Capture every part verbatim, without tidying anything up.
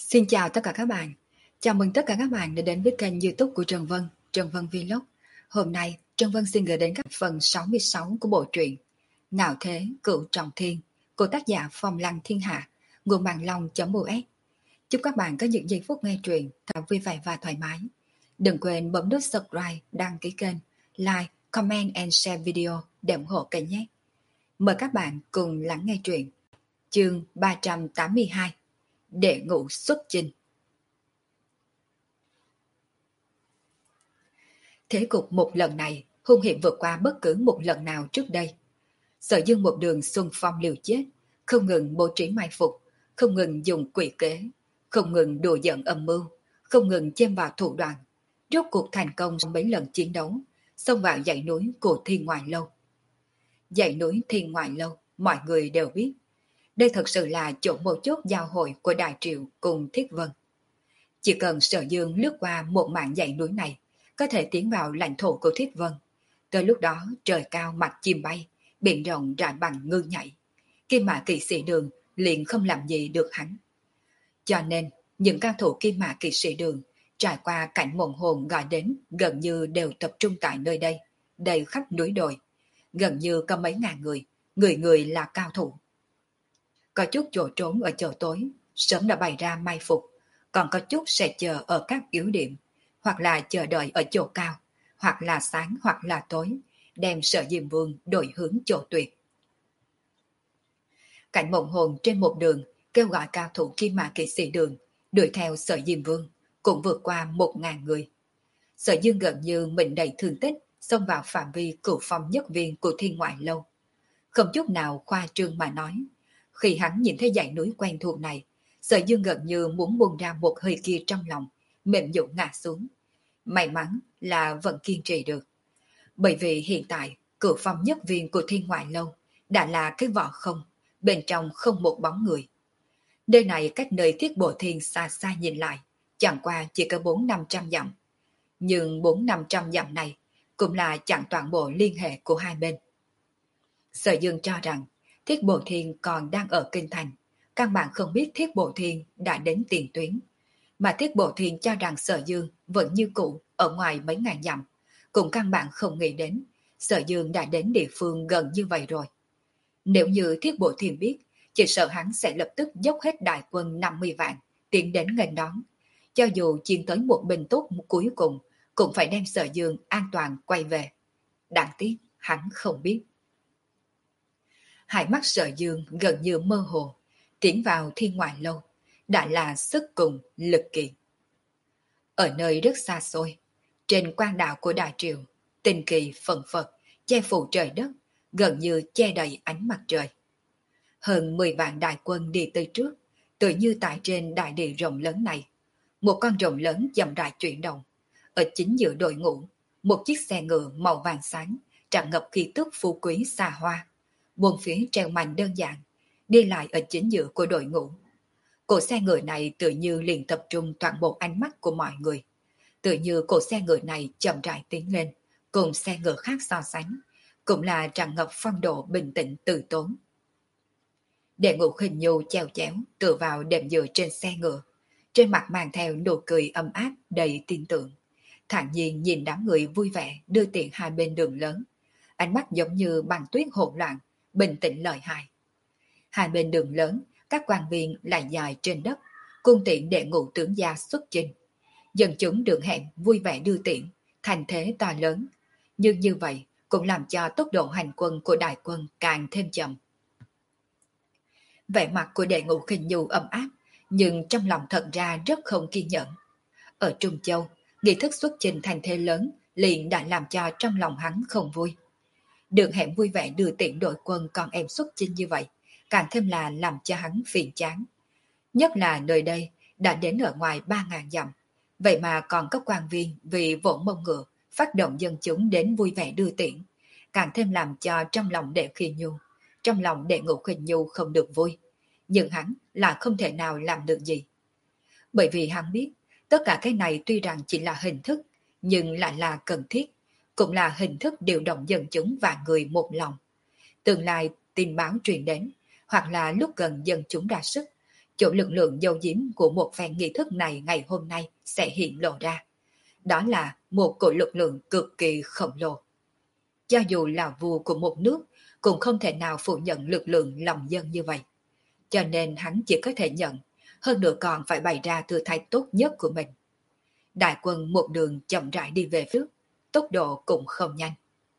Xin chào tất cả các bạn. Chào mừng tất cả các bạn đã đến với kênh YouTube của Trần Vân, Trần Vân Vlog. Hôm nay, Trần Vân xin gửi đến các phần sáu mươi sáu của bộ truyện Ngạo Thế Cửu Trọng Thiên của tác giả Phong Lăng Thiên Hạ, nguồn mạng long.us. Chúc các bạn có những giây phút nghe truyện thật vui vẻ và thoải mái. Đừng quên bấm nút subscribe, đăng ký kênh, like, comment and share video để ủng hộ kênh nhé. Mời các bạn cùng lắng nghe truyện. Chương ba trăm tám mươi hai, Đệ ngũ xuất chinh. Thế cục một lần này hung hiểm vượt qua bất cứ một lần nào trước đây. Sở Dương một đường xung phong liều chết, không ngừng bố trí mai phục, không ngừng dùng quỷ kế, không ngừng đùa giỡn âm mưu, không ngừng chêm vào thủ đoạn, rốt cuộc thành công trong mấy lần chiến đấu, xông vào dãy núi của Thiên Ngoại Lâu. Dãy núi Thiên Ngoại Lâu, mọi người đều biết, đây thật sự là chỗ một chốt giao hội của Đại Triệu cùng Thiết Vân. Chỉ cần Sở Dương lướt qua một mảng dãy núi này, có thể tiến vào lãnh thổ của Thiết Vân. Tới lúc đó trời cao mặt chim bay, biển rộng rải bằng ngư nhảy. Kim Mã Kỵ Sĩ Đường liền không làm gì được hắn. Cho nên, những cao thủ Kim Mã Kỵ Sĩ Đường trải qua cảnh mộng hồn gọi đến gần như đều tập trung tại nơi đây, đầy khắp núi đồi. Gần như có mấy ngàn người, người người là cao thủ. Có chút chỗ trốn ở chỗ tối, sớm đã bày ra mai phục, còn có chút sẽ chờ ở các yếu điểm, hoặc là chờ đợi ở chỗ cao, hoặc là sáng hoặc là tối, đem Sở Diêm Vương đổi hướng chỗ tuyệt. Cảnh mộng hồn trên một đường kêu gọi cao thủ Kim Mã Kỵ Sĩ Đường đuổi theo Sở Diêm Vương, cũng vượt qua một ngàn người. Sở Dương gần như mình đầy thương tích, xông vào phạm vi cửu phong nhất viên của Thiên Ngoại Lâu. Không chút nào khoa trương mà nói, khi hắn nhìn thấy dãy núi quen thuộc này, Sở Dương gần như muốn buông ra một hơi kia trong lòng, mềm nhũn ngã xuống. May mắn là vẫn kiên trì được. Bởi vì hiện tại, cửu phong nhất viên của Thiên Ngoại Lâu đã là cái vỏ không, bên trong không một bóng người. Nơi này cách nơi Thiết Bộ Thiên xa xa nhìn lại, chẳng qua chỉ có bốn năm trăm dặm. Nhưng bốn năm trăm dặm này cũng là chẳng toàn bộ liên hệ của hai bên. Sở Dương cho rằng Thiết Bộ Thiên còn đang ở kinh thành, căn bản không biết Thiết Bộ Thiên đã đến tiền tuyến. Mà Thiết Bộ Thiên cho rằng Sở Dương vẫn như cũ ở ngoài mấy ngàn dặm, cũng căn bản không nghĩ đến Sở Dương đã đến địa phương gần như vậy rồi. Nếu như Thiết Bộ Thiên biết, chỉ sợ hắn sẽ lập tức dốc hết đại quân năm mươi vạn tiến đến nghênh đón. Cho dù chiếm tới một binh tốt cuối cùng, cũng phải đem Sở Dương an toàn quay về. Đáng tiếc hắn không biết. Hai mắt Sở Dương gần như mơ hồ, tiến vào Thiên Ngoại Lâu đã là sức cùng lực kiệt. Ở nơi rất xa xôi, trên quan đảo của Đại Triều, tinh kỳ phần phật, che phủ trời đất, gần như che đầy ánh mặt trời. Hơn mười vạn đại quân đi tới trước, tự như tại trên đại địa rộng lớn này. Một con rồng lớn chậm rãi chuyển động. Ở chính giữa đội ngũ, một chiếc xe ngựa màu vàng sáng, tràn ngập khí tức phú quý xa hoa. Buông phía treo mảnh đơn giản, đi lại ở chính giữa của đội ngũ. Cổ xe ngựa này tự như liền tập trung toàn bộ ánh mắt của mọi người. Tự như cổ xe ngựa này chậm rãi tiến lên, cùng xe ngựa khác so sánh, cũng là tràn ngập phong độ bình tĩnh từ tốn. Đệ Ngũ Khinh Nhu chèo chéo tựa vào đệm dựa trên xe ngựa, trên mặt mang theo nụ cười ấm áp đầy tin tưởng. Thản nhiên nhìn đám người vui vẻ đưa tiện hai bên đường lớn, ánh mắt giống như băng tuyết hỗn loạn, bình tĩnh lợi hại. Hai bên đường lớn, các quan viên lại dài trên đất, cung tiễn Đệ Ngũ tướng gia xuất chinh. Dân chúng đường hẹn vui vẻ đưa tiễn, thành thế to lớn. Nhưng như vậy cũng làm cho tốc độ hành quân của đại quân càng thêm chậm. Vẻ mặt của Đệ Ngũ Khinh Nhu ấm áp, nhưng trong lòng thật ra rất không kiên nhẫn. Ở Trung Châu, nghi thức xuất chinh thành thế lớn liền đã làm cho trong lòng hắn không vui. Đường hẹn vui vẻ đưa tiễn đội quân con em xuất chinh như vậy, càng thêm là làm cho hắn phiền chán. Nhất là nơi đây đã đến ở ngoài ba ngàn dặm, vậy mà còn có quan viên vì vỗ mông ngựa phát động dân chúng đến vui vẻ đưa tiễn, càng thêm làm cho trong lòng Đệ Khinh Nhu, trong lòng Đệ Ngũ Khinh Nhu không được vui, nhưng hắn là không thể nào làm được gì. Bởi vì hắn biết, tất cả cái này tuy rằng chỉ là hình thức, nhưng lại là cần thiết, cũng là hình thức điều động dân chúng và người một lòng. Tương lai tin báo truyền đến, hoặc là lúc gần dân chúng ra sức, chỗ lực lượng dầu diếm của một phen nghi thức này ngày hôm nay sẽ hiện lộ ra. Đó là một cỗ lực lượng cực kỳ khổng lồ. Cho dù là vua của một nước, cũng không thể nào phủ nhận lực lượng lòng dân như vậy. Cho nên hắn chỉ có thể nhận, hơn nữa còn phải bày ra tư thái tốt nhất của mình. Đại quân một đường chậm rãi đi về trước, tốc độ cũng không nhanh.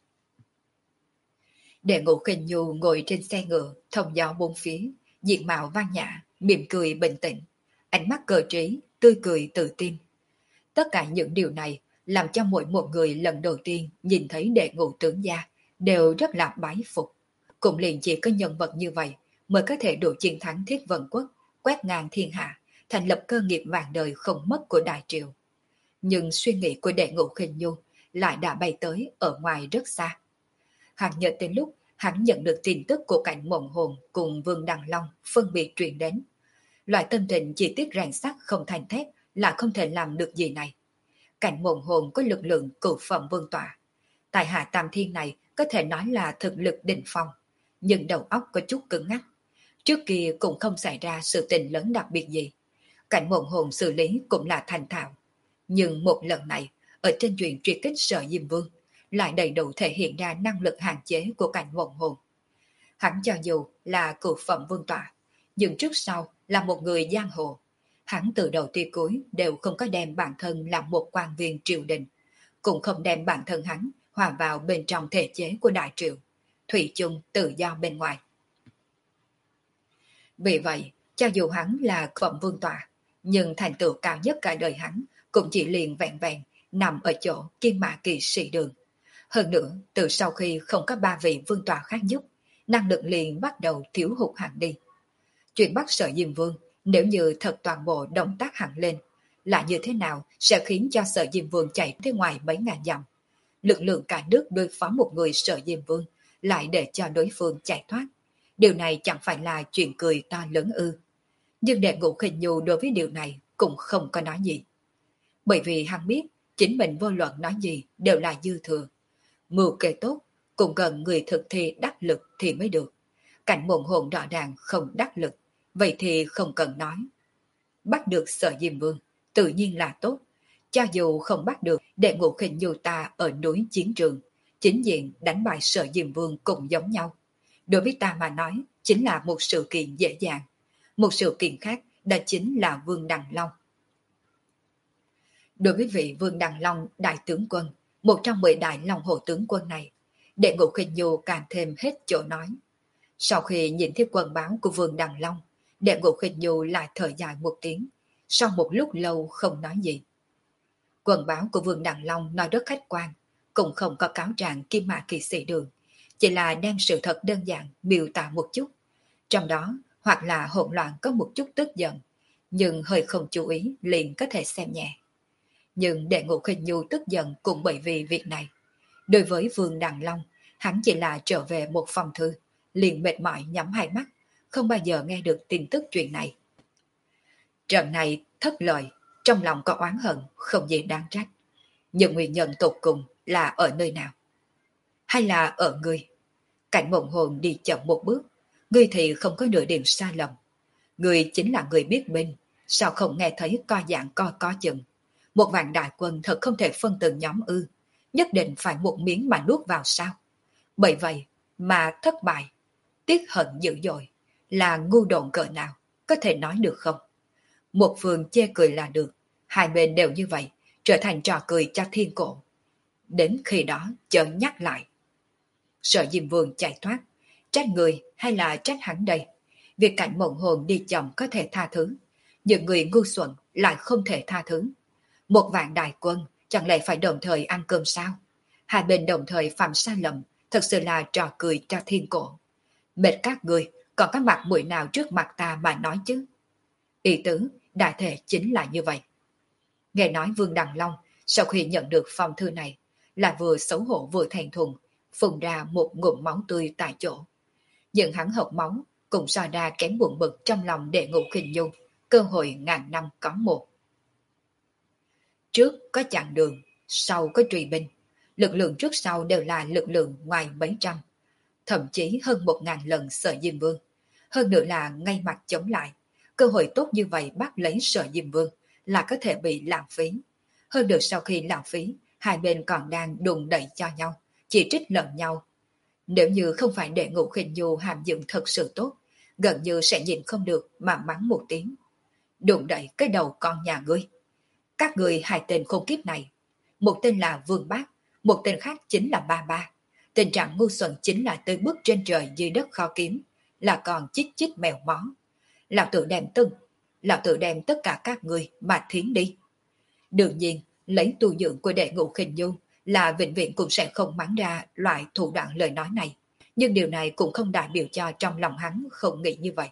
Đệ Ngũ Khinh Nhu ngồi trên xe ngựa, thông gió bốn phía, diện mạo văn nhã, mỉm cười bình tĩnh, ánh mắt cờ trí, tươi cười tự tin. Tất cả những điều này làm cho mỗi một người lần đầu tiên nhìn thấy Đệ Ngũ tướng gia đều rất là bái phục. Cũng liền chỉ có nhân vật như vậy mới có thể đủ chiến thắng Thiết Vân Quốc, quét ngang thiên hạ, thành lập cơ nghiệp vạn đời không mất của Đại Triều. Nhưng suy nghĩ của Đệ Ngũ Khinh Nhu lại đã bay tới ở ngoài rất xa. Hắn nhớ đến lúc hắn nhận được tin tức của cảnh Mộng Hồn cùng Vương Đằng Long phân biệt truyền đến. Loại tâm tình chi tiết ràng sắc không thành thép là không thể làm được gì này. Cảnh Mộng Hồn có lực lượng cửu phẩm vương tọa. Tại hạ Tam Thiên này có thể nói là thực lực đỉnh phong, nhưng đầu óc có chút cứng ngắc. Trước kia cũng không xảy ra sự tình lớn đặc biệt gì. Cảnh Mộng Hồn xử lý cũng là thành thạo. Nhưng một lần này, ở trên chuyện truy kích Sở Diêm Vương, lại đầy đủ thể hiện ra năng lực hạn chế của cảnh Mộng Hồn. Hắn cho dù là cửu phẩm vương tọa, nhưng trước sau là một người giang hồ. Hắn từ đầu tới cuối đều không có đem bản thân làm một quan viên triều đình, cũng không đem bản thân hắn hòa vào bên trong thể chế của Đại Triều, thủy chung tự do bên ngoài. Vì vậy, cho dù hắn là phẩm vương tọa, nhưng thành tựu cao nhất cả đời hắn cũng chỉ liền vẹn vẹn nằm ở chỗ Kim Mã Kỳ Sĩ Đường. Hơn nữa, từ sau khi không có ba vị vương tọa khác giúp, năng lực liền bắt đầu thiếu hụt hẳn đi. Chuyện bắt Sở Diêm Vương, nếu như thật toàn bộ động tác hẳn lên, là như thế nào sẽ khiến cho Sở Diêm Vương chạy tới ngoài mấy ngàn dặm. Lực lượng cả nước đối phó một người Sở Diêm Vương, lại để cho đối phương chạy thoát. Điều này chẳng phải là chuyện cười to lớn ư. Nhưng Đệ Ngũ Khinh Nhu đối với điều này cũng không có nói gì. Bởi vì hắn biết, chính mình vô luận nói gì đều là dư thừa. Mưu kê tốt, cũng cần người thực thi đắc lực thì mới được. Cảnh Mộng Hồn rõ ràng không đắc lực, vậy thì không cần nói. Bắt được Sở Diêm Vương, tự nhiên là tốt. Cho dù không bắt được, Đệ Ngũ Khinh Nhu ta ở núi chiến trường, chính diện đánh bại Sở Diêm Vương cũng giống nhau. Đối với ta mà nói, chính là một sự kiện dễ dàng. Một sự kiện khác, đó chính là Vương Đằng Long. Đối với vị Vương Đằng Long đại tướng quân, một trong mười đại Long Hồ tướng quân này, Đệ Ngũ Khinh Nhu càng thêm hết chỗ nói. Sau khi nhìn thấy quân báo của Vương Đằng Long, Đệ Ngũ Khinh Nhu lại thở dài một tiếng, sau một lúc lâu không nói gì. Quân báo của Vương Đằng Long nói rất khách quan, cũng không có cáo trạng Kim Mã Kỳ Sĩ Đường, chỉ là đem sự thật đơn giản miêu tả một chút. Trong đó, hoặc là hỗn loạn có một chút tức giận, nhưng hơi không chú ý liền có thể xem nhẹ. Nhưng Đệ Ngũ Khinh Nhu tức giận cũng bởi vì việc này. Đối với Vương Đằng Long, hắn chỉ là trở về một phòng thư, liền mệt mỏi nhắm hai mắt, không bao giờ nghe được tin tức chuyện này. Trận này thất lợi, trong lòng có oán hận, không gì đáng trách. Nhưng nguyên nhân tột cùng là ở nơi nào? Hay là ở ngươi? Cảnh Mộng Hồn đi chậm một bước, ngươi thì không có nửa điểm sai lầm. Ngươi chính là người biết binh, sao không nghe thấy co dạng co co chừng. Một vạn đại quân thật không thể phân từng nhóm ư, nhất định phải một miếng mà nuốt vào sao? Bởi vậy mà thất bại, tiếc hận dữ dội, là ngu độn cỡ nào, có thể nói được không? Một phương chê cười là được, hai bên đều như vậy, trở thành trò cười cho thiên cổ. Đến khi đó chớ nhắc lại. Sở Diêm Vương chạy thoát, trách người hay là trách hắn đây? Việc Cảnh Mộng Hồn đi chậm có thể tha thứ, những người ngu xuẩn lại không thể tha thứ. Một vạn đại quân chẳng lẽ phải đồng thời ăn cơm sao? Hai bên đồng thời phạm sai lầm, thật sự là trò cười cho thiên cổ. Mệt các người, còn có mặt mũi nào trước mặt ta mà nói chứ? Ý tứ, đại thể chính là như vậy. Nghe nói Vương Đằng Long, sau khi nhận được phong thư này, là vừa xấu hổ vừa thẹn thùng, phun ra một ngụm máu tươi tại chỗ. Nhưng hắn hộc máu, cũng so ra kém buồn bực trong lòng Đệ Ngũ Khinh Nhu, cơ hội ngàn năm có một. Trước có chặn đường, sau có truy binh. Lực lượng trước sau đều là lực lượng ngoài mấy trăm, thậm chí hơn một ngàn lần Sở Diêm Vương. Hơn nữa là ngay mặt chống lại, cơ hội tốt như vậy bắt lấy Sở Diêm Vương là có thể bị lãng phí. Hơn được sau khi lãng phí, hai bên còn đang đùn đẩy cho nhau, chỉ trích lẫn nhau. Nếu như không phải để Ngũ Khinh Nhu hàm dưỡng thật sự tốt, gần như sẽ nhìn không được mà mắng một tiếng. Đùn đẩy cái đầu con nhà ngươi. Các người hai tên khốn kiếp này. Một tên là Vương Bác, một tên khác chính là Ba Ba. Tình trạng ngu xuẩn chính là tới bước trên trời dưới đất khó kiếm, là còn chích chích mèo mó. Lão tự đem từng, lão tự đem tất cả các người mà thiến đi. Đương nhiên, lấy tu dưỡng của đệ Ngũ Khinh Nhu là vĩnh viễn cũng sẽ không mắng ra loại thủ đoạn lời nói này. Nhưng điều này cũng không đại biểu cho trong lòng hắn không nghĩ như vậy.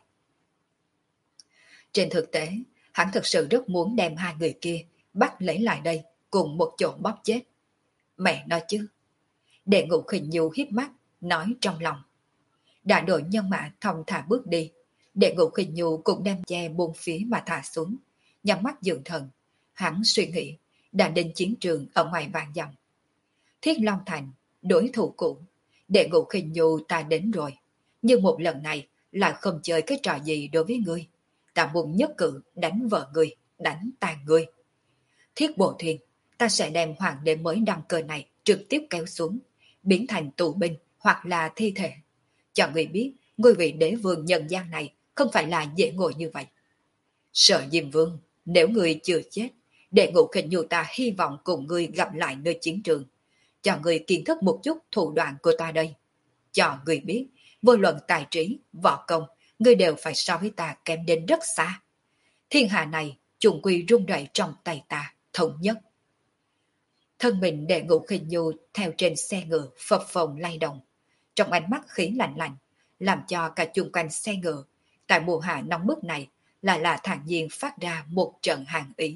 Trên thực tế, hắn thật sự rất muốn đem hai người kia bắt lấy lại đây cùng một chỗ bóp chết. Mẹ nói chứ. Đệ Ngũ Khinh Nhu híp mắt, nói trong lòng. Đã đội nhân mã thong thả bước đi. Đệ Ngũ Khinh Nhu cũng đem che buông phía mà thả xuống, nhắm mắt dưỡng thần. Hắn suy nghĩ, đã đến chiến trường ở ngoài vạn dặm. Thiết Long Thành, đối thủ cũ. Đệ Ngũ Khinh Nhu ta đến rồi. Nhưng một lần này là không chơi cái trò gì đối với ngươi. Ta muốn nhất cử đánh vợ ngươi, đánh tàn ngươi. Thiết Bộ Thuyền, ta sẽ đem hoàng đế mới đăng cơ này trực tiếp kéo xuống, biến thành tù binh hoặc là thi thể. Cho ngươi biết, ngươi vị đế vương nhân gian này không phải là dễ ngồi như vậy. Sở Diêm Vương, nếu ngươi chưa chết, Đệ Ngũ Khinh Nhu ta hy vọng cùng ngươi gặp lại nơi chiến trường. Cho ngươi kiến thức một chút thủ đoạn của ta đây. Cho ngươi biết, vô luận tài trí, võ công, ngươi đều phải so với ta kém đến rất xa. Thiên hạ này, chung quy rung rẩy trong tay ta, thống nhất. Thân mình Đệ Ngũ Khinh Nhu theo trên xe ngựa phập phồng lay động. Trong ánh mắt khí lạnh lạnh, làm cho cả chung quanh xe ngựa, tại mùa hạ nóng bức này, lại là thản nhiên phát ra một trận hàn ý.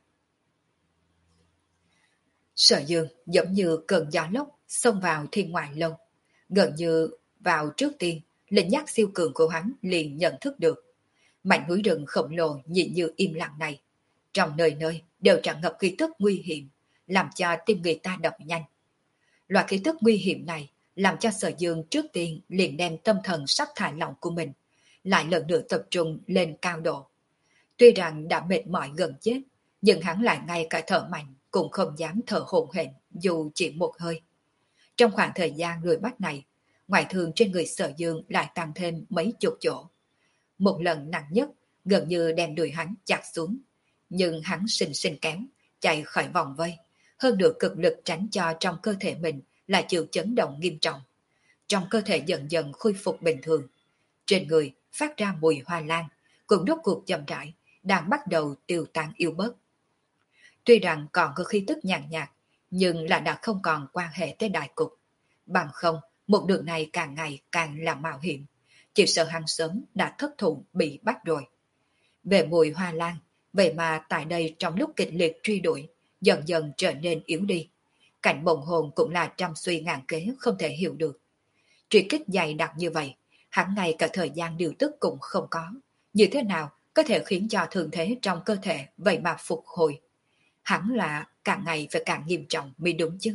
Sở Dương giống như cơn gió lốc xông vào thiên ngoại lâu. Gần như vào trước tiên, linh nhắc siêu cường của hắn liền nhận thức được. Mảnh núi rừng khổng lồ nhìn như im lặng này, trong nơi nơi đều tràn ngập khí tức nguy hiểm, làm cho tim người ta đập nhanh. Loại khí tức nguy hiểm này làm cho Sở Dương trước tiên liền đem tâm thần sắp thả lỏng của mình, lại lần nữa tập trung lên cao độ. Tuy rằng đã mệt mỏi gần chết, nhưng hắn lại ngay cả thở mạnh cũng không dám thở hổn hển dù chỉ một hơi. Trong khoảng thời gian đuổi bắt này, ngoại thương trên người Sở Dương lại tăng thêm mấy chục chỗ. Một lần nặng nhất gần như đem đuổi hắn chặt xuống, nhưng hắn xinh xinh kéo, chạy khỏi vòng vây, hơn được cực lực tránh cho trong cơ thể mình là chịu chấn động nghiêm trọng. Trong cơ thể dần dần khôi phục bình thường, trên người phát ra mùi hoa lan, cũng rốt cuộc chậm rãi đang bắt đầu tiêu tan yếu bớt. Tuy rằng còn có khí tức nhàn nhạt, nhưng là đã không còn quan hệ tới đại cục. Bằng không, một đường này càng ngày càng là mạo hiểm, chỉ sợ hắn sớm đã thất thủ bị bắt rồi. Về mùi hoa lan, vậy mà tại đây trong lúc kịch liệt truy đuổi, dần dần trở nên yếu đi. Cảnh bồng hồn cũng là trăm suy ngàn kế không thể hiểu được. Truy kích dày đặc như vậy, hắn ngay cả thời gian điều tức cũng không có. Như thế nào có thể khiến cho thương thế trong cơ thể vậy mà phục hồi? Hẳn là càng ngày phải càng nghiêm trọng mới đúng chứ.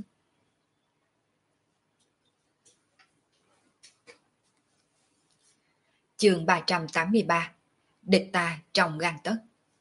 Chương ba trăm tám mươi ba. Địch ta trong gan tấc.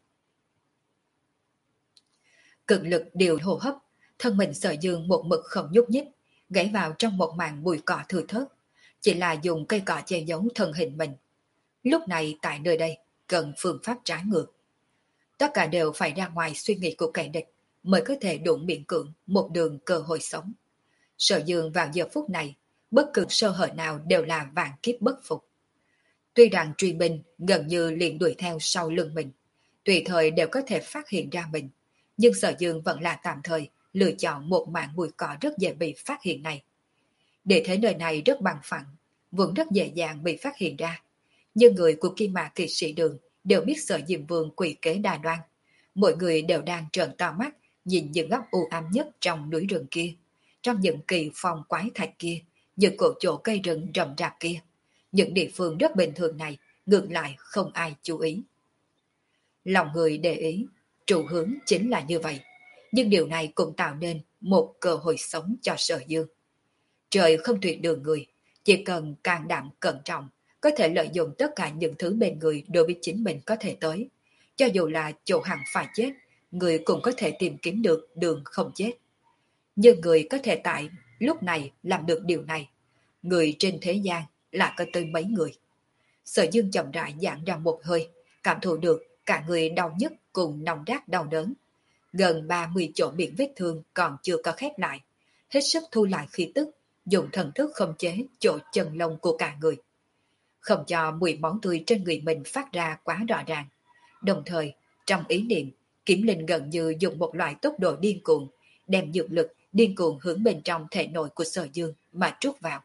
Cực lực điều hô hấp, thân mình Sở Dương một mực không nhúc nhích, gãy vào trong một màn bụi cỏ thừa thớt, chỉ là dùng cây cỏ che giấu thân hình mình. Lúc này tại nơi đây cần phương pháp trái ngược. Tất cả đều phải ra ngoài suy nghĩ của kẻ địch mới có thể đủ miễn cưỡng một đường cơ hội sống. Sở Dương vào giờ phút này, bất cứ sơ hở nào đều là vạn kiếp bất phục. Tuy rằng truy binh gần như liền đuổi theo sau lưng mình, tùy thời đều có thể phát hiện ra mình, nhưng Sở Dương vẫn là tạm thời lựa chọn một mảng bụi cỏ rất dễ bị phát hiện này. Để thấy nơi này rất bằng phẳng, vẫn rất dễ dàng bị phát hiện ra. Nhưng người của Kim Mạc Kỵ Sĩ Đường đều biết Sở Diêm Vương quỷ kế đa đoan. Mỗi người đều đang trợn to mắt nhìn những góc u ám nhất trong núi rừng kia, trong những kỳ phong quái thạch kia, những cổ chỗ cây rừng rậm rạp kia. Những địa phương rất bình thường này ngược lại không ai chú ý. Lòng người để ý, trụ hướng chính là như vậy. Nhưng điều này cũng tạo nên một cơ hội sống cho Sở Dương. Trời không tuyệt đường người, chỉ cần can đảm cẩn trọng, có thể lợi dụng tất cả những thứ bên người đối với chính mình có thể tới. Cho dù là chỗ hẳn phải chết, người cũng có thể tìm kiếm được đường không chết. Nhưng người có thể tại lúc này làm được điều này. Người trên thế gian là có tới mấy người. Sở Dương chậm rãi giãn ra một hơi, cảm thụ được cả người đau nhức cùng nóng rát đau đớn. Gần ba mươi chỗ miệng vết thương còn chưa có khép lại. Hết sức thu lại khí tức, dùng thần thức khống chế chỗ chân lông của cả người. Không cho mùi máu tươi trên người mình phát ra quá rõ ràng. Đồng thời, trong ý niệm, Kiếm Linh gần như dùng một loại tốc độ điên cuồng, đem dược lực điên cuồng hướng bên trong thể nội của Sở Dương mà trút vào.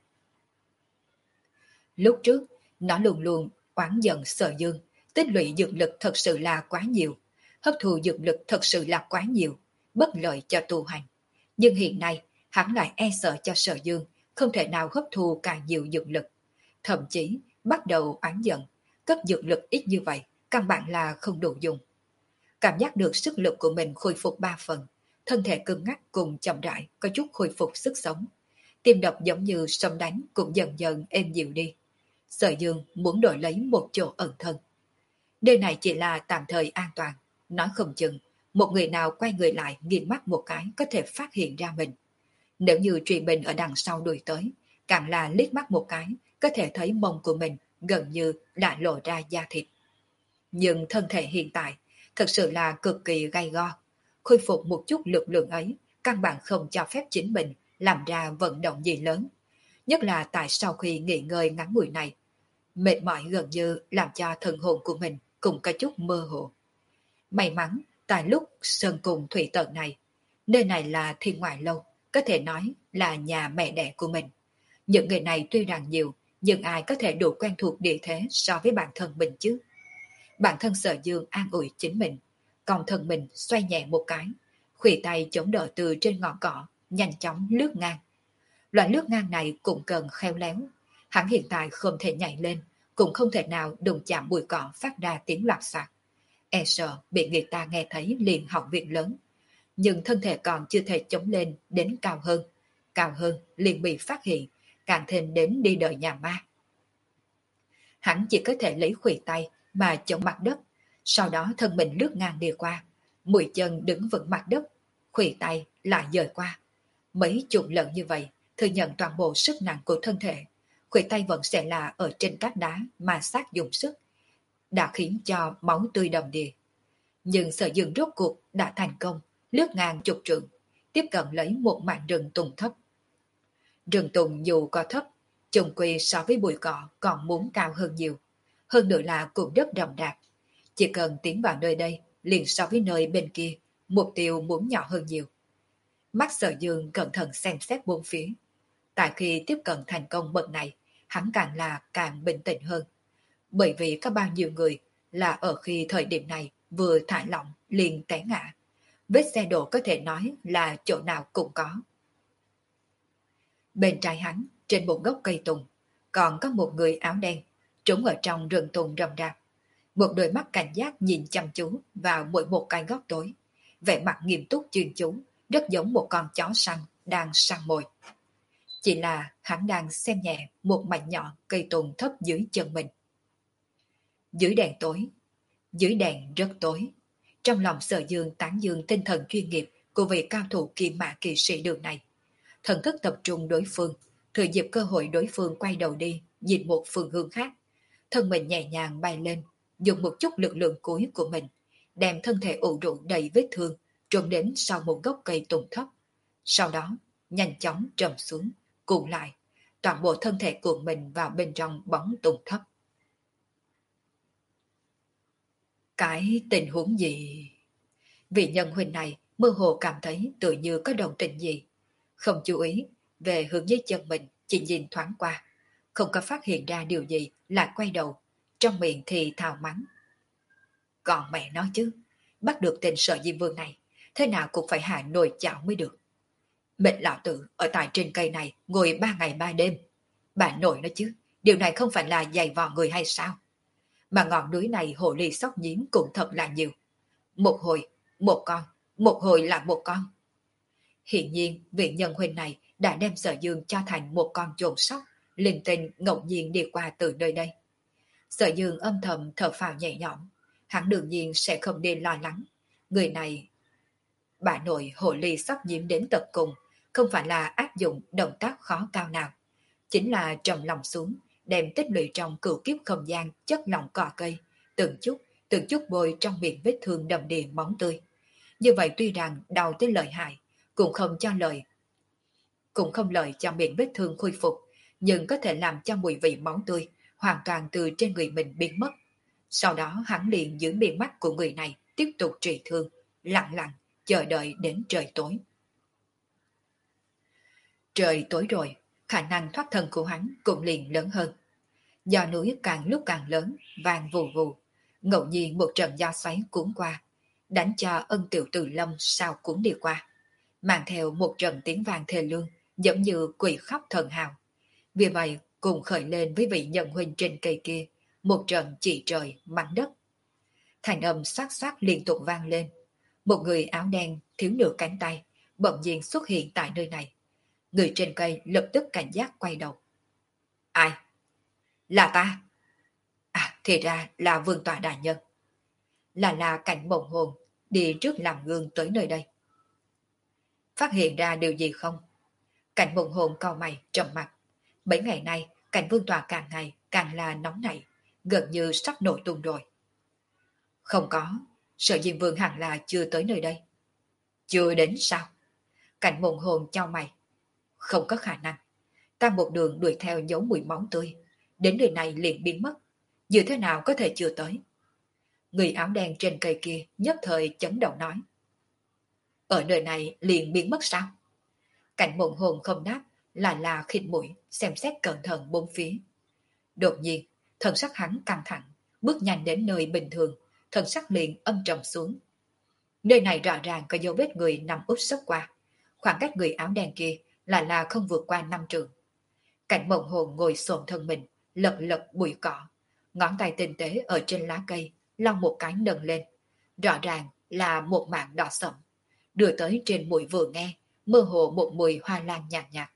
Lúc trước, nó luôn luôn oán giận Sở Dương, tích lũy dược lực thật sự là quá nhiều, hấp thụ dược lực thật sự là quá nhiều, bất lợi cho tu hành. Nhưng hiện nay, hắn lại e sợ cho Sở Dương không thể nào hấp thu càng nhiều dược lực. Thậm chí, bắt đầu oán giận, cấp dược lực ít như vậy, căn bản là không đủ dùng. Cảm giác được sức lực của mình khôi phục ba phần, thân thể cứng ngắc cùng chậm rãi có chút khôi phục sức sống. Tim đập giống như sấm đánh cũng dần dần êm dịu đi. Sở Dương muốn đổi lấy một chỗ ẩn thân. Nơi này chỉ là tạm thời an toàn, nói không chừng một người nào quay người lại nhìn mắt một cái có thể phát hiện ra mình. Nếu như Truy Bình ở đằng sau đuổi tới, càng là liếc mắt một cái có thể thấy mông của mình gần như đã lộ ra da thịt. Nhưng thân thể hiện tại thật sự là cực kỳ gay go. Khôi phục một chút lực lượng ấy, căn bản không cho phép chính mình làm ra vận động gì lớn. Nhất là tại sau khi nghỉ ngơi ngắn ngủi này, mệt mỏi gần như làm cho thần hồn của mình cũng có chút mơ hồ. May mắn, tại lúc sơn cùng thủy tận này, nơi này là thiên ngoại lâu, có thể nói là nhà mẹ đẻ của mình. Những người này tuy rằng nhiều, nhưng ai có thể đủ quen thuộc địa thế so với bản thân mình chứ? Bản thân Sở Dương an ủi chính mình, còn thân mình xoay nhẹ một cái, khuỷu tay chống đỡ từ trên ngọn cỏ, nhanh chóng lướt ngang. Loại lướt ngang này cũng cần khéo léo. Hắn hiện tại không thể nhảy lên, cũng không thể nào đụng chạm bụi cỏ phát ra tiếng loạt soạt. E sợ bị người ta nghe thấy liền hỏng việc lớn. Nhưng thân thể còn chưa thể chống lên đến cao hơn. Cao hơn liền bị phát hiện, càng thêm đến đi đợi nhà ma. Hắn chỉ có thể lấy khuỷu tay mà chống mặt đất, sau đó thân mình lướt ngang đi qua, mũi chân đứng vững mặt đất, khuỷu tay lại dời qua. Mấy chục lần như vậy, thừa nhận toàn bộ sức nặng của thân thể, khuỷu tay vẫn sẽ là ở trên các đá mà sát dùng sức, đã khiến cho máu tươi đầm đìa. Nhưng Sở Dương rốt cuộc đã thành công, lướt ngang chục trượng, tiếp cận lấy một mảng rừng tùng thấp. Rừng tùng dù có thấp, chung quy so với bụi cỏ còn muốn cao hơn nhiều. Hơn nữa là cũng rất rộng rạp. Chỉ cần tiến vào nơi đây, liền so với nơi bên kia, mục tiêu muốn nhỏ hơn nhiều. Mắt Sở Dương cẩn thận xem xét bốn phía. Tại khi tiếp cận thành công bậc này, hắn càng là càng bình tĩnh hơn. Bởi vì có bao nhiêu người là ở khi thời điểm này vừa thả lỏng liền té ngã. Vết xe đổ có thể nói là chỗ nào cũng có. Bên trái hắn, trên một gốc cây tùng, còn có một người áo đen, trốn ở trong rừng tùng rậm rạp. Một đôi mắt cảnh giác nhìn chăm chú vào mỗi một cái góc tối. Vẻ mặt nghiêm túc chuyên chú, rất giống một con chó săn đang săn mồi. Chỉ là hắn đang xem nhẹ một mảnh nhỏ cây tùng thấp dưới chân mình. Dưới đèn tối, dưới đèn rất tối. Trong lòng Sở Dương tán dương tinh thần chuyên nghiệp của vị cao thủ kim mã kỳ sĩ đường này. Thần thức tập trung đối phương, thừa dịp cơ hội đối phương quay đầu đi, nhìn một phương hướng khác. Thân mình nhẹ nhàng bay lên, dùng một chút lực lượng cuối của mình, đem thân thể ủ rũ đầy vết thương, trốn đến sau một gốc cây tùng thấp. Sau đó, nhanh chóng trầm xuống, cuộn lại, toàn bộ thân thể của mình vào bên trong bóng tùng thấp. Cái tình huống gì? Vị nhân huynh này mơ hồ cảm thấy tự như có động tĩnh gì. Không chú ý về hướng dưới chân mình, chỉ nhìn thoáng qua. Không có phát hiện ra điều gì, lại quay đầu, trong miệng thì thào mắng. Còn mẹ nói chứ, bắt được tên Sở Diêm Vương này, thế nào cũng phải hạ nồi chảo mới được. Mệnh lão tử ở tại trên cây này ngồi ba ngày ba đêm. Bạn nội nói chứ, điều này không phải là dày vò người hay sao? Mà ngọn núi này hồ ly sóc nhím cũng thật là nhiều. Một hồi, một con, một hồi là một con. Hiện nhiên, vị nhân huynh này đã đem Sở Dương cho thành một con chồn sóc, linh tinh ngẫu nhiên đi qua từ nơi đây. Sở Dương âm thầm thở phào nhẹ nhõm, hắn đương nhiên sẽ không nên lo lắng. Người này, bà nội hồ ly sắp nhiễm đến tận cùng, không phải là áp dụng động tác khó cao nào, chính là trầm lòng xuống, đem tích lũy trong cửu kiếp không gian chất lỏng cỏ cây, từng chút, từng chút bôi trong miệng vết thương đầm đìa máu tươi. Như vậy tuy rằng đau tới lợi hại, cũng không cho lợi, cũng không lợi cho miệng vết thương khôi phục, nhưng có thể làm cho mùi vị máu tươi hoàn toàn từ trên người mình biến mất. Sau đó hắn liền giữ miệng mắt của người này tiếp tục trị thương, lặng lặng chờ đợi đến trời tối. Trời tối rồi, khả năng thoát thân của hắn cũng liền lớn hơn. Do núi càng lúc càng lớn, vàng vù vù, ngẫu nhiên một trận gió xoáy cuốn qua, đánh cho Ân Tiểu Từ Lâm sao cuốn đi qua, mang theo một trận tiếng vàng thê lương, giống như quỷ khóc thần hào. Vì vậy, cùng khởi lên với vị nhận huynh trên cây kia, một trận chỉ trời, mắng đất. Thành âm xoát xoát liên tục vang lên. Một người áo đen thiếu nửa cánh tay, bỗng nhiên xuất hiện tại nơi này. Người trên cây lập tức cảnh giác quay đầu. Ai? Là ta. À, thì ra là Vương Tọa đại nhân. Là là Cảnh Mộng Hồn đi trước làm gương tới nơi đây. Phát hiện ra điều gì không? Cảnh Mộng Hồn cau mày trầm mặt. Mấy ngày nay, Cảnh Vương Tọa càng ngày càng là nóng nảy, gần như sắp nổi tung rồi. Không có, Sở Diêm Vương hẳn là chưa tới nơi đây. Chưa đến sao? Cảnh Mộng Hồn chau mày. Không có khả năng. Ta một đường đuổi theo dấu mùi máu tươi, đến nơi này liền biến mất. Như thế nào có thể chưa tới? Người áo đen trên cây kia nhất thời chấn động nói. Ở nơi này liền biến mất sao? Cảnh Mộng Hồn không đáp, là là khịt mũi, xem xét cẩn thận bốn phía. Đột nhiên, thần sắc hắn căng thẳng, bước nhanh đến nơi bình thường, thần sắc liền âm trầm xuống. Nơi này rõ ràng có dấu vết người nằm úp sấp qua, khoảng cách người áo đen kia là là không vượt qua năm trượng. Cảnh Mộng Hồn ngồi xổm thân mình, lật lật bụi cỏ, ngón tay tinh tế ở trên lá cây, lau một cái nâng lên. Rõ ràng là một mảng đỏ sậm, đưa tới trên mũi vừa nghe, mơ hồ một mùi hoa lan nhạt nhạt.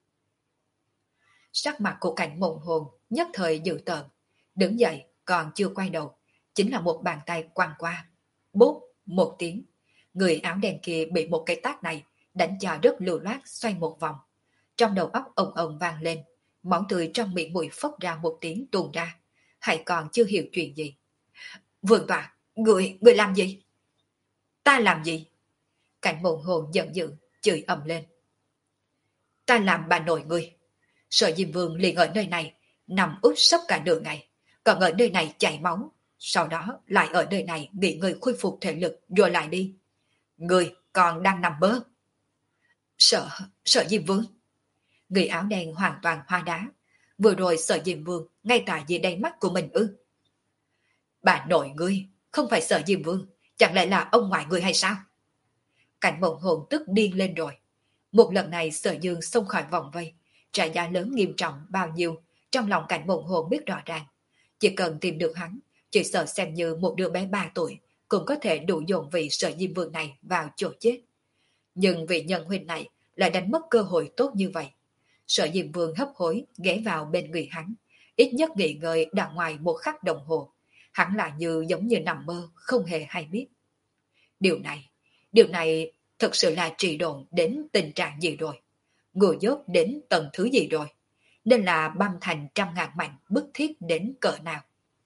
Sắc mặt của Cảnh Mộng Hồn nhất thời dữ tợn, đứng dậy còn chưa quay đầu, chính là một bàn tay quăng qua. Bốp một tiếng, người áo đen kia bị một cái tát này đánh cho rất lưu loát xoay một vòng. Trong đầu óc ồng ồng vang lên, máu tươi trong miệng mũi phốc ra một tiếng tuôn ra, hãy còn chưa hiểu chuyện gì. Vương Tọa, người, người làm gì? Ta làm gì? Cảnh Mộng Hồn giận dữ, chửi ầm lên. Ta làm bà nội ngươi. Sở Diêm Vương liền ở nơi này, nằm úp sấp cả nửa ngày, còn ở nơi này chảy máu, sau đó lại ở nơi này nghỉ ngơi khôi phục thể lực rồi lại đi. Ngươi còn đang nằm mơ. Sợ, Sở Diêm Vương. Người áo đen hoàn toàn hoa đá. Vừa rồi Sở Diêm Vương ngay tại dưới đáy mắt của mình ư? Bà nội ngươi, không phải Sở Diêm Vương, chẳng lẽ là ông ngoại ngươi hay sao? Cảnh Mộng Hồn tức điên lên rồi. Một lần này Sở Dương xông khỏi vòng vây, trả giá lớn nghiêm trọng bao nhiêu, trong lòng Cảnh Mộng Hồn biết rõ ràng. Chỉ cần tìm được hắn, chỉ sợ xem như một đứa bé ba tuổi cũng có thể đủ dồn vị Sở Diêm Vương này vào chỗ chết. Nhưng vị nhân huynh này lại đánh mất cơ hội tốt như vậy. Sở Diêm Vương hấp hối ghé vào bên người hắn, ít nhất nghỉ ngơi đã ngoài một khắc đồng hồ. Hắn lại như giống như nằm mơ, không hề hay biết. Điều này, điều này thật sự là trì độn đến tình trạng gì rồi? Ngừa dốt đến tầng thứ gì rồi? Nên là băm thành trăm ngàn mảnh bức thiết đến cỡ nào?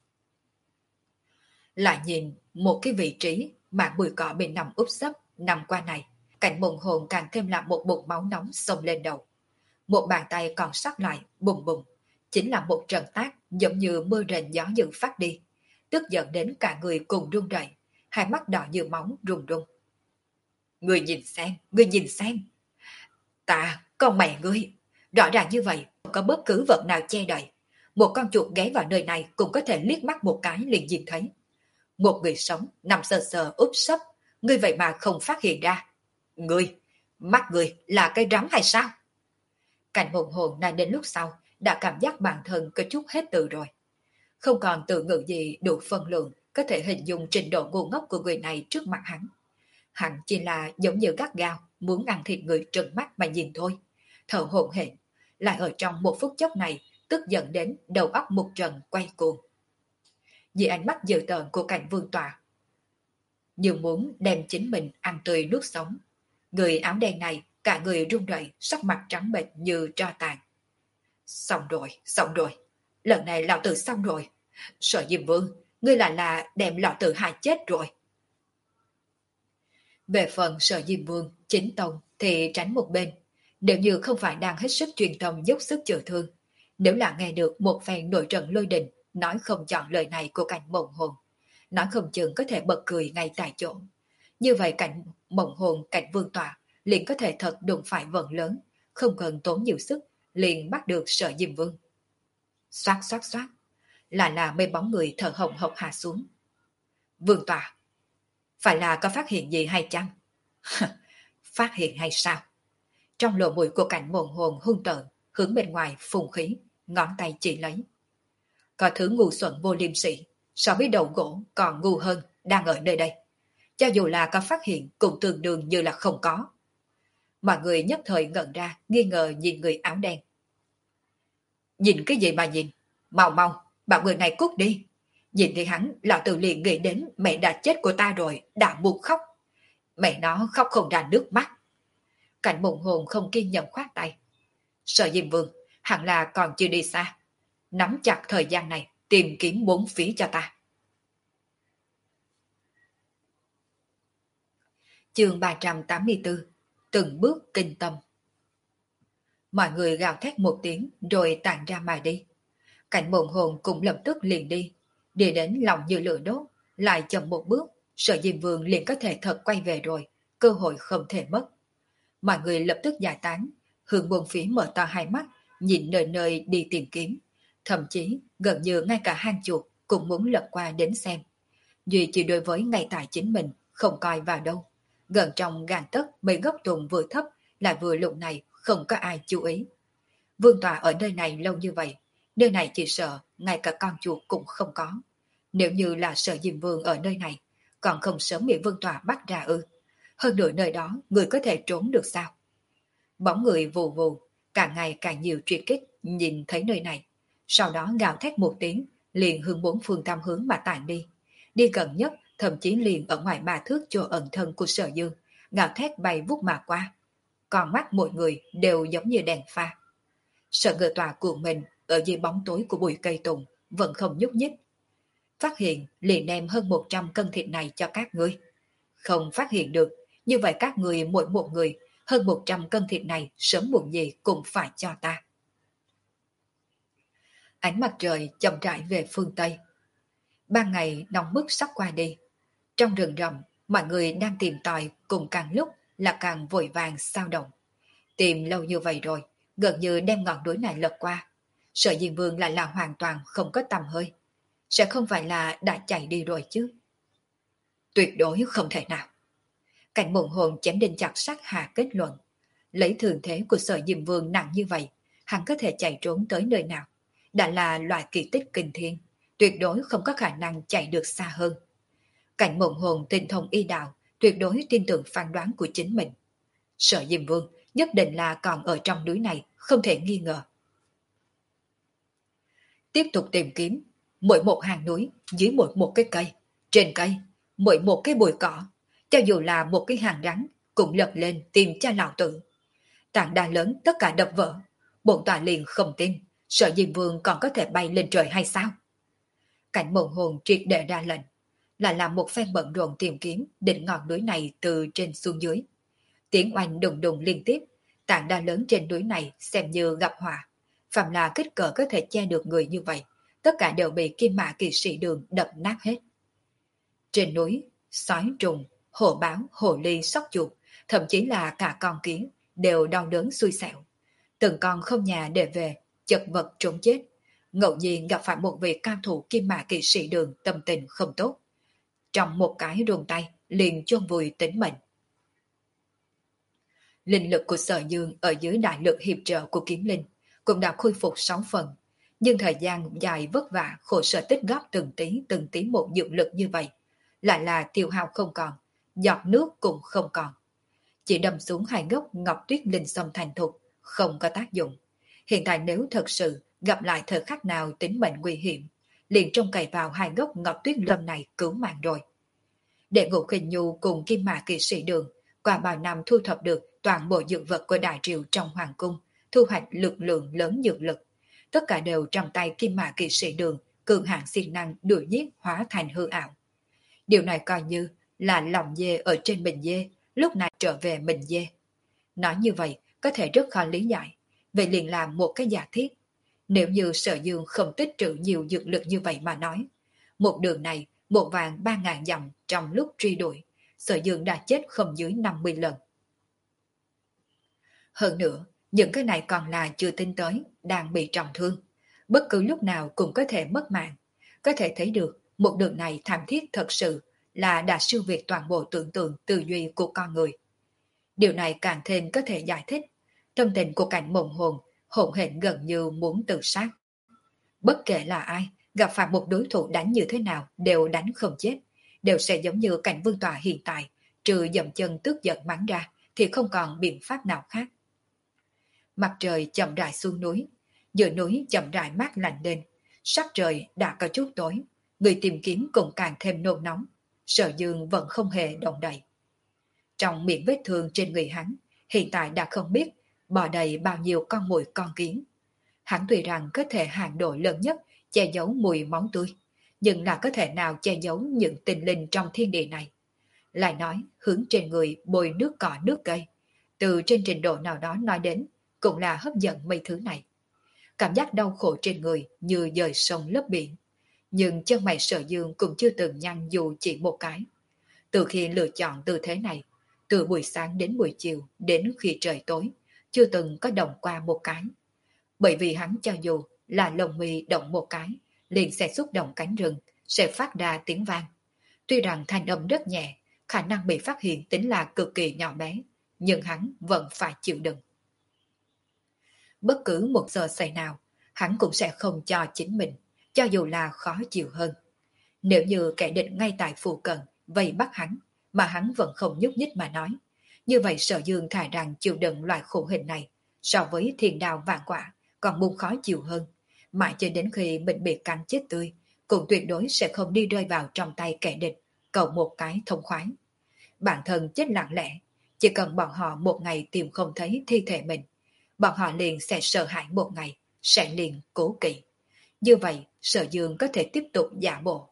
Lại nhìn một cái vị trí mà bụi cỏ bên nằm úp sấp nằm qua này, Cảnh Mộng Hồn càng thêm là một bụng máu nóng xông lên đầu. Một bàn tay còn sắt lại, bùng bùng, chính là một trận tác giống như mưa rền gió dữ phát đi, tức giận đến cả người cùng run rẩy, hai mắt đỏ như máu run run. Ngươi nhìn xem, ngươi nhìn xem. Ta, con mẹ ngươi, rõ ràng như vậy, không có bất cứ vật nào che đậy. Một con chuột ghé vào nơi này cũng có thể liếc mắt một cái liền nhìn thấy. Một người sống nằm sờ sờ úp sấp, ngươi vậy mà không phát hiện ra. Ngươi, mắt ngươi là cái rắm hay sao? Cảnh Mộng Hồn này đến lúc sau đã cảm giác bản thân có chút hết từ rồi. Không còn từ ngữ gì đủ phân lượng có thể hình dung trình độ ngu ngốc của người này trước mặt hắn. Hắn chỉ là giống như gắt gao muốn ăn thịt người trừng mắt mà nhìn thôi. Thở hổn hển, lại ở trong một phút chốc này tức giận đến đầu óc một trận quay cuồng. Vì ánh mắt dữ tợn của Cảnh Vương tọa, như muốn đem chính mình ăn tươi nuốt sống. Người áo đen này cả người run rẩy, sắc mặt trắng bệch như tro tàn. Xong rồi, xong rồi. Lần này lão tử xong rồi. Sở Diêm Vương, ngươi lại là đem lão tử hại chết rồi. Về phần Sở Diêm Vương, chính tông thì tránh một bên. Nếu như không phải đang hết sức truyền tâm dốc sức chữa thương, nếu là nghe được một phen nội trận lôi đình, nói không chọn lời này của Cảnh Mộng Hồn, nói không chừng có thể bật cười ngay tại chỗ. Như vậy Cảnh Mộng Hồn, Cảnh Vương tọa liền có thể thật đụng phải vận lớn, không cần tốn nhiều sức, liền bắt được Sở Diêm Vương. Xoát xoát xoát, là là mấy bóng người thở hồng hộc hạ xuống. Vương tọa, phải là có phát hiện gì hay chăng? Phát hiện hay sao? Trong lỗ mũi của Cảnh Mộng Hồn hung tợn, hướng bên ngoài phùng khí, ngón tay chỉ lấy. Có thứ ngu xuẩn vô liêm sỉ, so với đầu gỗ còn ngu hơn, đang ở nơi đây. Cho dù là có phát hiện cũng tương đương như là không có. Mọi người nhất thời ngẩn ra, nghi ngờ nhìn người áo đen. Nhìn cái gì mà nhìn? Mau mau, bảo người này cút đi. Nhìn thì hắn, lão tử liền nghĩ đến mẹ đã chết của ta rồi, đã buộc khóc. Mẹ nó khóc không ra nước mắt. Cảnh Mộng Hồn không kiên nhẫn khoát tay. Sở Diêm Vương, hẳn là còn chưa đi xa. Nắm chặt thời gian này, tìm kiếm bốn phía cho ta. Chương ba trăm tám mươi tư. Từng bước kinh tâm. Mọi người gào thét một tiếng rồi tản ra mà đi. Cảnh Mộng Hồn cũng lập tức liền đi. Đi đến lòng như lửa đốt, lại chậm một bước, Sở Diêm Vương liền có thể thật quay về rồi, cơ hội không thể mất. Mọi người lập tức giải tán, hướng bốn phía mở to hai mắt, nhìn nơi nơi đi tìm kiếm. Thậm chí gần như ngay cả hang chuột cũng muốn lật qua đến xem. Duy chỉ đối với ngay tại chính mình không coi vào đâu. Gần trong gan tấc mấy gốc tùng vừa thấp lại vừa lụng này không có ai chú ý. Vương tọa ở nơi này lâu như vậy, nơi này chỉ sợ ngay cả con chuột cũng không có. Nếu như là Sở Diêm Vương ở nơi này, còn không sớm bị Vương tọa bắt ra ư? Hơn nữa nơi đó người có thể trốn được sao? Bóng người vù vù, càng ngày càng nhiều truy kích nhìn thấy nơi này. Sau đó gào thét một tiếng, liền hướng bốn phương tam hướng mà tản đi. Đi gần nhất, thậm chí liền ở ngoài ba thước chỗ ẩn thân của Sở Dương, gào thét bay vút mà qua. Còn mắt mọi người đều giống như đèn pha. Sở Ngự Tọa của mình ở dưới bóng tối của bụi cây tùng vẫn không nhúc nhích. Phát hiện liền đem hơn một trăm cân thịt này cho các ngươi. Không phát hiện được, như vậy các người mỗi một người hơn một trăm cân thịt này sớm muộn gì cũng phải cho ta. Ánh mặt trời chậm rãi về phương Tây. Ban ngày nóng bức sắp qua đi. Trong rừng rậm, mọi người đang tìm tòi cùng càng lúc là càng vội vàng sao động. Tìm lâu như vậy rồi, gần như đem ngọn núi này lật qua. Sở Diêm Vương lại là hoàn toàn không có tầm hơi. Sẽ không phải là đã chạy đi rồi chứ? Tuyệt đối không thể nào. Cảnh Mộng Hồn chém đinh chặt sắt hạ kết luận. Lấy thường thế của Sở Diêm Vương nặng như vậy, hắn có thể chạy trốn tới nơi nào? Đã là loại kỳ tích kinh thiên, tuyệt đối không có khả năng chạy được xa hơn. Cảnh Mộng Hồn tinh thông y đạo, tuyệt đối tin tưởng phán đoán của chính mình. Sở Diêm Vương nhất định là còn ở trong núi này, không thể nghi ngờ. Tiếp tục tìm kiếm, mỗi một hàng núi, dưới mỗi một cái cây, trên cây, mỗi một cái bụi cỏ, cho dù là một cái hàng rắn, cũng lật lên tìm cho lão tử. Tảng đá lớn tất cả đập vỡ, bổn tọa liền không tin, Sở Diêm Vương còn có thể bay lên trời hay sao? Cảnh Mộng Hồn triệt để ra lệnh, là làm một phen bận rộn tìm kiếm đỉnh ngọn núi này từ trên xuống dưới. Tiếng oanh đùng đùng liên tiếp, tảng đá lớn trên núi này xem như gặp họa. Phạm là kích cỡ có thể che được người như vậy, tất cả đều bị Kim Mã Kỵ Sĩ Đường đập nát hết. Trên núi, sói trùng, hổ báo, hổ ly, sóc chuột, thậm chí là cả con kiến đều đau đớn xui xẻo. Từng con không nhà để về, chật vật trốn chết. Ngẫu nhiên gặp phải một vị cao thủ Kim Mã Kỵ Sĩ Đường tâm tình không tốt. Trong một cái ruồng tay, liền chôn vùi tính mệnh. Linh lực của Sở Dương ở dưới đại lực hiệp trợ của kiếm linh cũng đã khôi phục sáu phần, nhưng thời gian dài vất vả khổ sở tích góp từng tí từng tí một dưỡng lực như vậy, lại là tiêu hao không còn, giọt nước cũng không còn. Chỉ đâm xuống hai gốc ngọc tuyết linh sâm thành thục, không có tác dụng. Hiện tại nếu thật sự gặp lại thời khắc nào tính mệnh nguy hiểm, liền trông cậy vào hai gốc ngọc tuyết lâm này cứu mạng rồi. Để Ngũ Khinh Nhu cùng Kim Mã Kỵ Sĩ Đường qua bao năm thu thập được toàn bộ dược vật của đại triều trong hoàng cung, thu hoạch lực lượng lớn dược lực, tất cả đều trong tay Kim Mã Kỵ Sĩ Đường, cường hạng siêng năng đuổi giết hóa thành hư ảo. Điều này coi như là lòng dê ở trên mình dê, lúc này trở về mình dê. Nói như vậy có thể rất khó lý giải, vậy liền làm một cái giả thiết. Nếu như Sở Dương không tích trữ nhiều dược lực như vậy mà nói, một đường này một vàng ba ngàn dặm trong lúc truy đuổi, Sở Dương đã chết không dưới năm mươi lần. Hơn nữa, những cái này còn là chưa tính tới, đang bị trọng thương. Bất cứ lúc nào cũng có thể mất mạng. Có thể thấy được, một đường này thảm thiết thật sự là đã siêu việt toàn bộ tưởng tượng tư duy của con người. Điều này càng thêm có thể giải thích tâm tình của cảnh mộng hồn hỗn hển gần như muốn tự sát. Bất kể là ai, gặp phải một đối thủ đánh như thế nào đều đánh không chết, đều sẽ giống như cảnh vương tọa hiện tại, trừ dậm chân tức giận mắng ra thì không còn biện pháp nào khác. Mặt trời chậm rãi xuống núi, giữa núi chậm rãi mát lạnh lên, sắc trời đã có chút tối, người tìm kiếm cũng càng thêm nôn nóng. Sở Dương vẫn không hề động đậy. Trong miệng vết thương trên người hắn, hiện tại đã không biết bò đầy bao nhiêu con muỗi con kiến. Hắn tuy rằng có thể hạn độ lớn nhất che giấu mùi máu tươi, nhưng là có thể nào che giấu những tình linh trong thiên địa này. Lại nói, hướng trên người bôi nước cỏ nước cây, từ trên trình độ nào đó nói đến, cũng là hấp dẫn mấy thứ này. Cảm giác đau khổ trên người như dời sông lấp biển, nhưng chân mày Sở Dương cũng chưa từng nhăn dù chỉ một cái. Từ khi lựa chọn tư thế này, từ buổi sáng đến buổi chiều, đến khi trời tối, chưa từng có động qua một cái. Bởi vì hắn cho dù là lồng mi động một cái, liền sẽ xúc động cánh rừng, sẽ phát ra tiếng vang. Tuy rằng thanh âm rất nhẹ, khả năng bị phát hiện tính là cực kỳ nhỏ bé, nhưng hắn vẫn phải chịu đựng. Bất cứ một giờ giây nào, hắn cũng sẽ không cho chính mình, cho dù là khó chịu hơn. Nếu như kẻ địch ngay tại phụ cận vây bắt hắn, mà hắn vẫn không nhúc nhích mà nói, như vậy Sở Dương thà rằng chịu đựng loại khổ hình này, so với thiên đao vạn quả còn muốn khó chịu hơn, mãi cho đến khi mình bị cắn chết tươi, cũng tuyệt đối sẽ không đi rơi vào trong tay kẻ địch, cầu một cái thông khoái. Bản thân chết lặng lẽ, chỉ cần bọn họ một ngày tìm không thấy thi thể mình, bọn họ liền sẽ sợ hãi một ngày, sẽ liền cố kỵ. Như vậy, Sở Dương có thể tiếp tục giả bộ.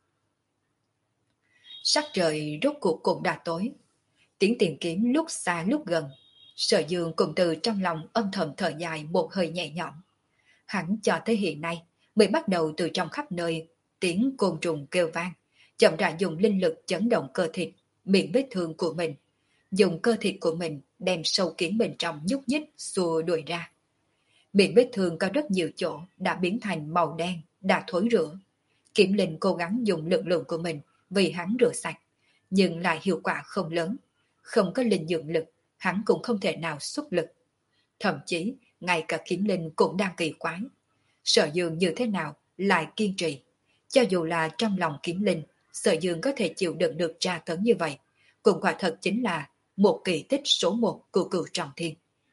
Sắc trời rốt cuộc cũng đã tối. Tiếng tìm kiếm lúc xa lúc gần. Sở Dương cũng từ trong lòng âm thầm thở dài một hơi nhẹ nhõm. Hắn cho tới hiện nay mới bắt đầu từ trong khắp nơi tiếng côn trùng kêu vang, chậm rãi dùng linh lực chấn động cơ thịt, miệng vết thương của mình. Dùng cơ thịt của mình đem sâu kiến bên trong nhúc nhích xua đuổi ra. Miệng vết thương có rất nhiều chỗ đã biến thành màu đen, đã thối rữa. Kiểm Linh cố gắng dùng lực lượng của mình vì hắn rửa sạch, nhưng lại hiệu quả không lớn. Không có linh dưỡng lực, hắn cũng không thể nào xuất lực. Thậm chí, ngay cả Kiểm Linh cũng đang kỳ quái. Sở Dương như thế nào lại kiên trì. Cho dù là trong lòng Kiểm Linh, Sở Dương có thể chịu đựng được tra tấn như vậy, cũng quả thật chính là một kỳ tích số một của Cửu Trọng Thiên.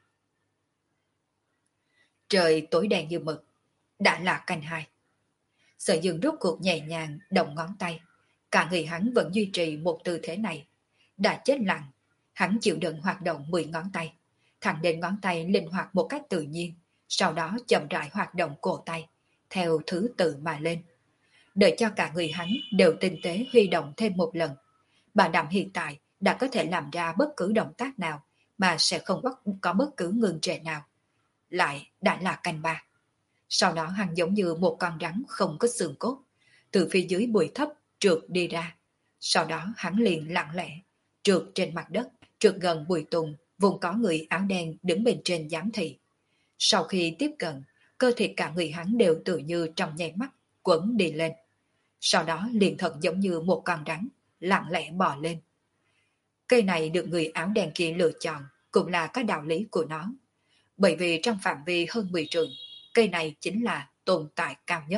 Trời tối đen như mực, đã là canh hai. Sở Dương rút cuộc nhẹ nhàng động ngón tay, cả người hắn vẫn duy trì một tư thế này. Đã chết lặng, hắn chịu đựng hoạt động mười ngón tay, thẳng đến ngón tay linh hoạt một cách tự nhiên, sau đó chậm rãi hoạt động cổ tay, theo thứ tự mà lên. Đợi cho cả người hắn đều tinh tế huy động thêm một lần, bà Đạm hiện tại đã có thể làm ra bất cứ động tác nào mà sẽ không có bất cứ ngừng trệ nào. Lại đã là canh ba. Sau đó hắn giống như một con rắn không có xương cốt, từ phía dưới bụi thấp trượt đi ra. Sau đó hắn liền lặng lẽ trượt trên mặt đất, trượt gần bụi tùng, vùng có người áo đen đứng bên trên giám thị. Sau khi tiếp cận, cơ thịt cả người hắn đều tự như trong nháy mắt quấn đi lên. Sau đó liền thật giống như một con rắn lặng lẽ bò lên. Cây này được người áo đen kia lựa chọn cũng là có đạo lý của nó. Bởi vì trong phạm vi hơn mười trượng, cây này chính là tồn tại cao nhất.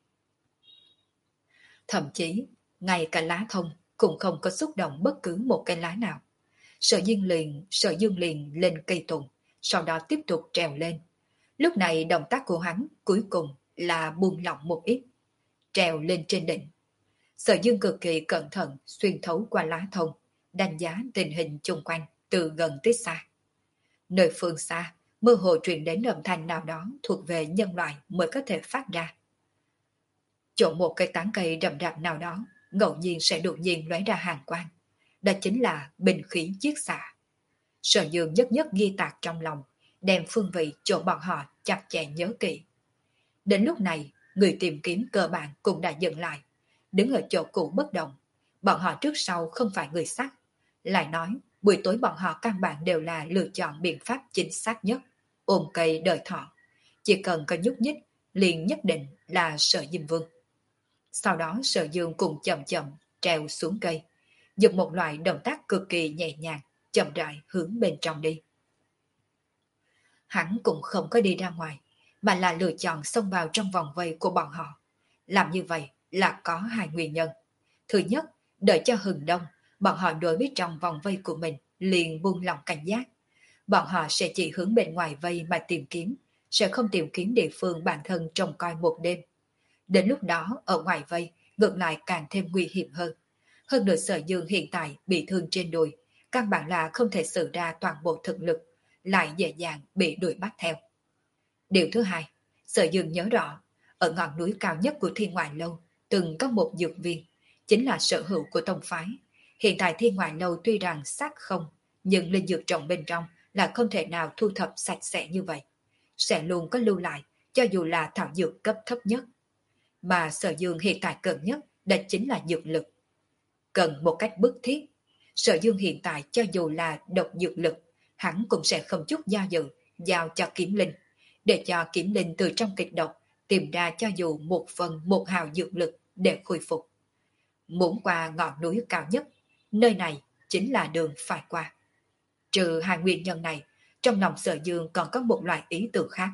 Thậm chí, ngay cả lá thông cũng không có xúc động bất cứ một cây lá nào. Sở Dương liền, Sở Dương liền lên cây tùng, sau đó tiếp tục trèo lên. Lúc này động tác của hắn cuối cùng là buông lỏng một ít. treo lên trên đỉnh. Sở Dương cực kỳ cẩn thận xuyên thấu qua lá thông, đánh giá tình hình chung quanh từ gần tới xa. Nơi phương xa, mơ hồ truyền đến âm thanh nào đó thuộc về nhân loại mới có thể phát ra. Chỗ một cây tán cây rậm rạp nào đó, ngẫu nhiên sẽ đột nhiên lóe ra hàng quang. Đó chính là binh khí chiết xạ. Sở Dương nhất nhất ghi tạc trong lòng, đem phương vị chỗ bọn họ chặt chẽ nhớ kỹ. Đến lúc này, người tìm kiếm cơ bản cũng đã dừng lại, đứng ở chỗ cũ bất động. Bọn họ trước sau không phải người sắc. Lại nói, buổi tối bọn họ căn bản đều là lựa chọn biện pháp chính xác nhất, ôm cây đợi thọ. Chỉ cần có nhúc nhích, liền nhất định là Sở Diêm Vương. Sau đó Sở Dương cùng chậm chậm treo xuống cây, dùng một loại động tác cực kỳ nhẹ nhàng, chậm rãi hướng bên trong đi. Hắn cũng không có đi ra ngoài, mà là lựa chọn xông vào trong vòng vây của bọn họ. Làm như vậy là có hai nguyên nhân. Thứ nhất, đợi cho hừng đông, bọn họ đối với trong vòng vây của mình liền buông lòng cảnh giác. Bọn họ sẽ chỉ hướng bên ngoài vây mà tìm kiếm, sẽ không tìm kiếm địa phương bản thân trông coi một đêm. Đến lúc đó, ở ngoài vây, ngược lại càng thêm nguy hiểm hơn. Hơn nữa Sở Dương hiện tại bị thương trên đùi, căn bản là không thể sử ra toàn bộ thực lực, lại dễ dàng bị đuổi bắt theo. Điều thứ hai, Sở Dương nhớ rõ, ở ngọn núi cao nhất của Thiên Ngoại Lâu, từng có một dược viên, chính là sở hữu của tông phái. Hiện tại Thiên Ngoại Lâu tuy rằng xác không, nhưng linh dược trồng bên trong là không thể nào thu thập sạch sẽ như vậy. Sẽ luôn có lưu lại, cho dù là thảo dược cấp thấp nhất. Mà Sở Dương hiện tại cần nhất, đó chính là dược lực. Cần một cách bức thiết. Sở Dương hiện tại cho dù là độc dược lực, hắn cũng sẽ không chút do dự, giao cho Kiếm Linh, để cho Kiếm Linh từ trong kịch độc tìm ra cho dù một phần một hào dược lực để khôi phục. Muốn qua ngọn núi cao nhất, nơi này chính là đường phải qua. Trừ hai nguyên nhân này, trong lòng Sở Dương còn có một loại ý tưởng khác.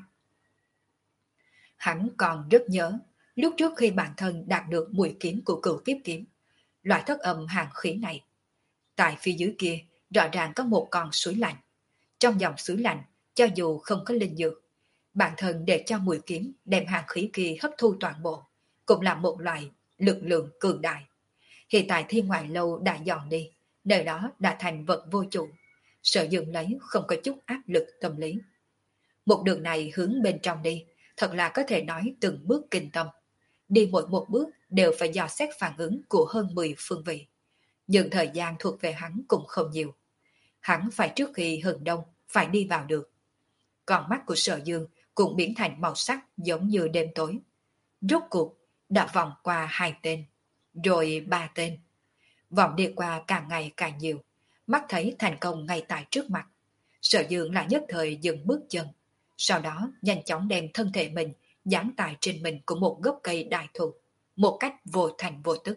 Hắn còn rất nhớ, lúc trước khi bản thân đạt được mùi kiếm của Cửu Kiếp Kiếm, loại thất âm hàng khí này. Tại phía dưới kia, rõ ràng có một con suối lạnh. Trong dòng suối lạnh, cho dù không có linh dược, bản thân để cho mùi kiếm đem hàng khí kia hấp thu toàn bộ, cũng là một loại lực lượng cường đại. Hiện tại Thiên Ngoại Lâu đã dọn đi, nơi đó đã thành vật vô chủ. Sở Dương lấy không có chút áp lực tâm lý. Một đường này hướng bên trong đi, thật là có thể nói từng bước kinh tâm. Đi mỗi một bước đều phải dò xét phản ứng của hơn mười phương vị. Nhưng thời gian thuộc về hắn cũng không nhiều. Hắn phải trước khi hừng đông phải đi vào được. Còn mắt của Sở Dương cũng biến thành màu sắc giống như đêm tối. Rốt cuộc đã vòng qua hai tên, rồi ba tên. Vòng đi qua càng ngày càng nhiều, mắt thấy thành công ngay tại trước mặt. Sở Dương lại nhất thời dừng bước chân, sau đó nhanh chóng đem thân thể mình dán tại trên mình của một gốc cây đại thụ, một cách vô thành vô tức.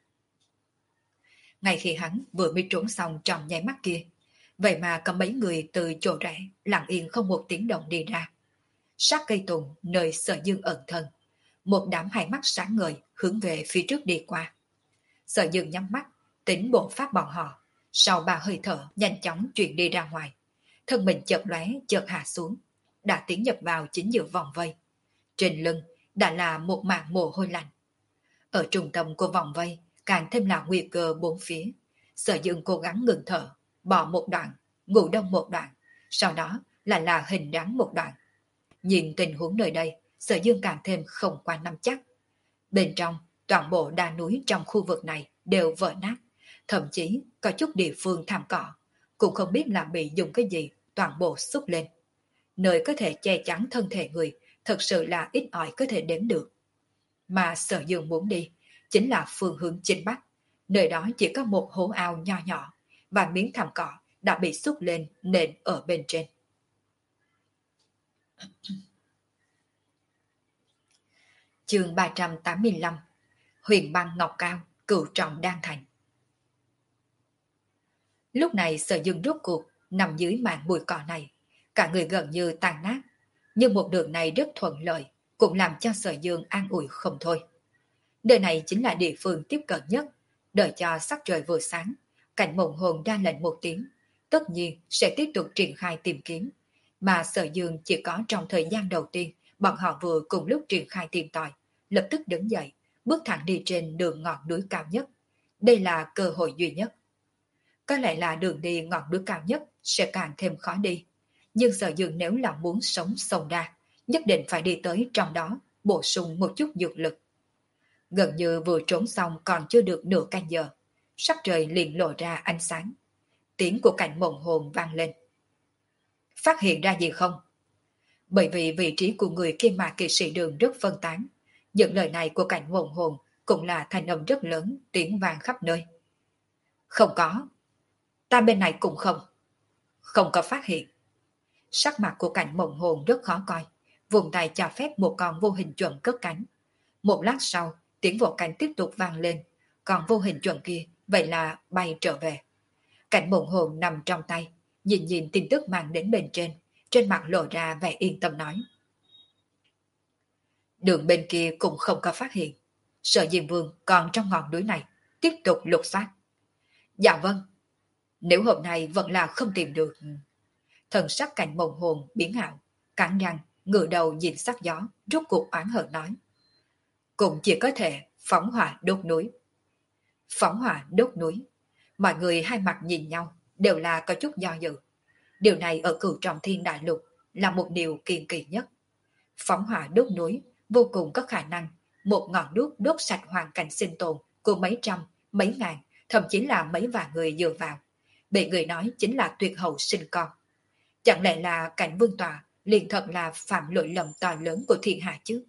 Ngay khi hắn vừa mới trốn xong trong nháy mắt kia, vậy mà có mấy người từ chỗ rẽ lặng yên không một tiếng động đi ra. Sát cây tùng nơi Sở Dương ẩn thân, một đám hai mắt sáng ngời hướng về phía trước đi qua. Sở Dương nhắm mắt, tính bộ pháp bọn họ, sau ba hơi thở nhanh chóng chuyển đi ra ngoài. Thân mình chợt lóe chợt hạ xuống, đã tiến nhập vào chính giữa vòng vây. Trên lưng đã là một mảng mồ hôi lạnh. Ở trung tâm của vòng vây càng thêm là nguy cơ bốn phía. Sở Dương cố gắng ngừng thở, bỏ một đoạn, ngủ đông một đoạn, sau đó là là hình dáng một đoạn. Nhìn tình huống nơi đây, Sở Dương càng thêm không qua nắm chắc. Bên trong, toàn bộ đá núi trong khu vực này đều vỡ nát, thậm chí có chút địa phương thảm cỏ, cũng không biết là bị dùng cái gì toàn bộ xúc lên. Nơi có thể che chắn thân thể người thật sự là ít ỏi có thể đếm được. Mà Sở Dương muốn đi chính là phương hướng chính bắc, nơi đó chỉ có một hố ao nho nhỏ và miếng thảm cỏ đã bị xúc lên nền ở bên trên. Chương ba trăm tám mươi lăm. Huyền băng ngọc cao, cửu trọng đan thành. Lúc này Sở Dương rốt cuộc nằm dưới màn bụi cỏ này, cả người gần như tan nát, nhưng một đường này rất thuận lợi, cũng làm cho Sở Dương an ủi không thôi. Nơi này chính là địa phương tiếp cận nhất, đợi cho sắc trời vừa sáng, cảnh mộng hồn ra lệnh một tiếng, tất nhiên sẽ tiếp tục triển khai tìm kiếm, mà Sở Dương chỉ có trong thời gian đầu tiên, bọn họ vừa cùng lúc triển khai tìm tòi, lập tức đứng dậy, bước thẳng đi trên đường ngọn núi cao nhất. Đây là cơ hội duy nhất. Có lẽ là đường đi ngọn núi cao nhất sẽ càng thêm khó đi. Nhưng Sở Dương nếu là muốn sống sông ra, nhất định phải đi tới trong đó, bổ sung một chút dược lực. Gần như vừa trốn xong còn chưa được nửa canh giờ, sắc trời liền lộ ra ánh sáng. Tiếng của Cảnh Mộng Hồn vang lên. Phát hiện ra gì không? Bởi vì vị trí của người Kim Mạc Kỵ Sĩ Đường rất phân tán, những lời này của Cảnh Mộng Hồn cũng là thanh âm rất lớn, tiếng vang khắp nơi. Không có. Ta bên này cũng không. Không có phát hiện. Sắc mặt của Cảnh Mộng Hồn rất khó coi, vùng tay cho phép một con vô hình chuẩn cất cánh. Một lát sau, tiếng vỗ cánh tiếp tục vang lên, còn vô hình chuẩn kia vậy là bay trở về. Cảnh Mộng Hồn nằm trong tay, nhìn nhìn tin tức mang đến bên trên, trên mặt lộ ra vẻ yên tâm nói. Đường bên kia cũng không có phát hiện. Sở Diêm Vương còn trong ngọn núi này, tiếp tục lục soát. Dạ vâng. Nếu hôm nay vẫn là không tìm được. Thần sắc Cảnh Mộng Hồn biến ảo, cắn răng, ngửa đầu nhìn sắc gió, rút cuộc oán hận nói. Cũng chỉ có thể phóng hỏa đốt núi. Phóng hỏa đốt núi. Mọi người hai mặt nhìn nhau, đều là có chút do dự. Điều này ở Cửu Trọng Thiên Đại Lục là một điều kiên kỳ nhất. Phóng hỏa đốt núi vô cùng có khả năng một ngọn đuốc đốt sạch hoàn cảnh sinh tồn của mấy trăm, mấy ngàn, thậm chí là mấy vạn người dựa vào. Bị người nói chính là tuyệt hậu sinh con. Chẳng lẽ là Cảnh Vương Tọa liền thật là phạm lỗi lầm to lớn của thiên hạ chứ?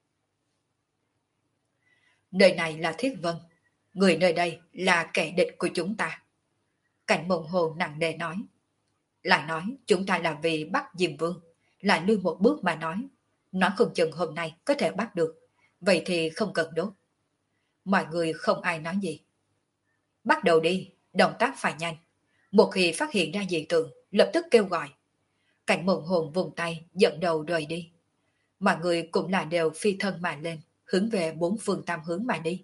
Nơi này là Thiết Vân, người nơi đây là kẻ địch của chúng ta. Cảnh Mộng Hồn nặng nề nói. Lại nói chúng ta là vì bắt Diêm Vương, lại lui một bước mà nói. Nói không chừng hôm nay có thể bắt được, vậy thì không cần đốt. Mọi người không ai nói gì. Bắt đầu đi, động tác phải nhanh. Một khi phát hiện ra dị tượng, lập tức kêu gọi. Cảnh Mộng Hồn vùng tay, dẫn đầu rời đi. Mọi người cũng là đều phi thân mà lên, hướng về bốn phương tam hướng mà đi.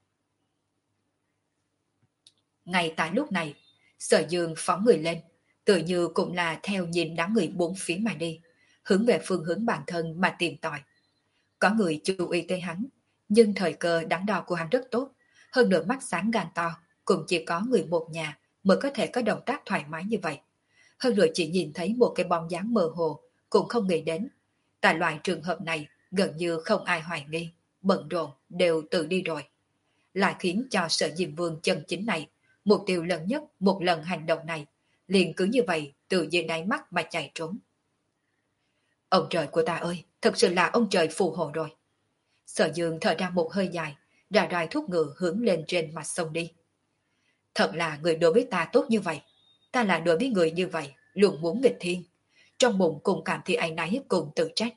Ngay tại lúc này, Sở Dương phóng người lên, tự như cũng là theo nhìn đám người bốn phía mà đi, hướng về phương hướng bản thân mà tìm tòi. Có người chú ý tới hắn, nhưng thời cơ đắn đo của hắn rất tốt, hơn nữa mắt sáng gan to, cũng chỉ có người một nhà mới có thể có động tác thoải mái như vậy. Hơn nữa chỉ nhìn thấy một cái bóng dáng mơ hồ, cũng không nghĩ đến. Tại loại trường hợp này, gần như không ai hoài nghi, bận rộn đều tự đi rồi. Lại khiến cho Sở Diêm Vương chân chính này, mục tiêu lớn nhất một lần hành động này, liền cứ như vậy từ dưới đáy mắt mà chạy trốn. Ông trời của ta ơi, thật sự là ông trời phù hộ rồi. Sở Dương thở ra một hơi dài, ra roi thúc ngựa hướng lên trên mặt sông đi. Thật là người đối với ta tốt như vậy, ta là đối với người như vậy, luôn muốn nghịch thiên. Trong bụng cùng cảm thấy áy náy cùng tự trách.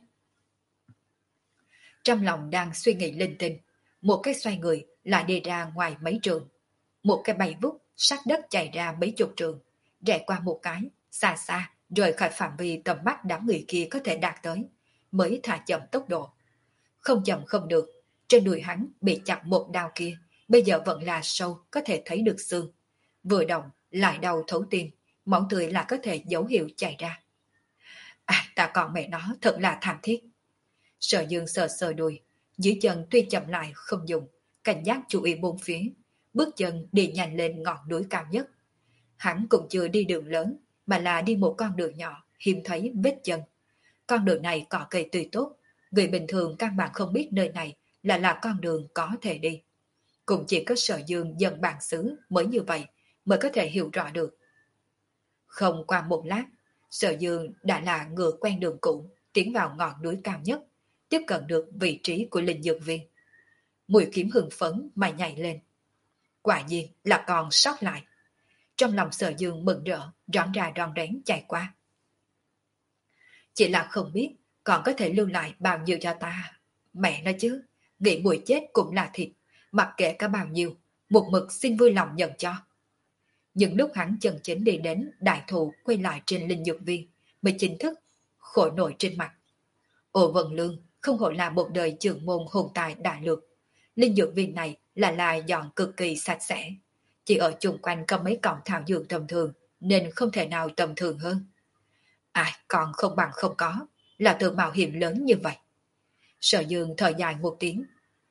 Trong lòng đang suy nghĩ linh tinh, một cái xoay người lại đi ra ngoài mấy trường. Một cái bay vút, sát đất chạy ra mấy chục trường, rẽ qua một cái, xa xa, rời khỏi phạm vi tầm mắt đám người kia có thể đạt tới, mới thả chậm tốc độ. Không chậm không được, trên đùi hắn bị chặt một đao kia, bây giờ vẫn là sâu, có thể thấy được xương. Vừa động, lại đau thấu tim, máu tươi là có thể dấu hiệu chảy ra. À, ta còn mẹ nó thật là thảm thiết. Sở Dương sờ sờ đùi, dưới chân tuy chậm lại không dùng, cảnh giác chú ý bốn phía, bước chân đi nhanh lên ngọn núi cao nhất. Hắn cũng chưa đi đường lớn, mà là đi một con đường nhỏ, hiếm thấy vết chân. Con đường này cỏ cây tươi tốt, người bình thường căn bản không biết nơi này là là con đường có thể đi. Cũng chỉ có Sở Dương dân bản xứ mới như vậy, mới có thể hiểu rõ được. Không qua một lát, Sở Dương đã là ngựa quen đường cũ, tiến vào ngọn núi cao nhất, tiếp cận được vị trí của linh dược viên. Mũi kiếm hưng phấn mà nhảy lên. Quả nhiên là còn sót lại. Trong lòng Sở Dương mừng rỡ, rón ra rón rén chạy qua. Chỉ là không biết còn có thể lưu lại bao nhiêu cho ta. Mẹ nói chứ, nghĩ mùi chết cũng là thịt, mặc kệ cả bao nhiêu, một mực xin vui lòng nhận cho. Nhưng lúc hắn chân chính đi đến đại thụ quay lại trên linh dược viên, mới chính thức khổ nổi trên mặt. Ồ Vân Lương không hổ là một đời trưởng môn hồn tài đại lược. Linh dược viên này là là dọn cực kỳ sạch sẽ. Chỉ ở chung quanh có mấy cọng thảo dược tầm thường, nên không thể nào tầm thường hơn. Ai còn không bằng không có, là tự mạo hiểm lớn như vậy. Sở Dương thở dài một tiếng,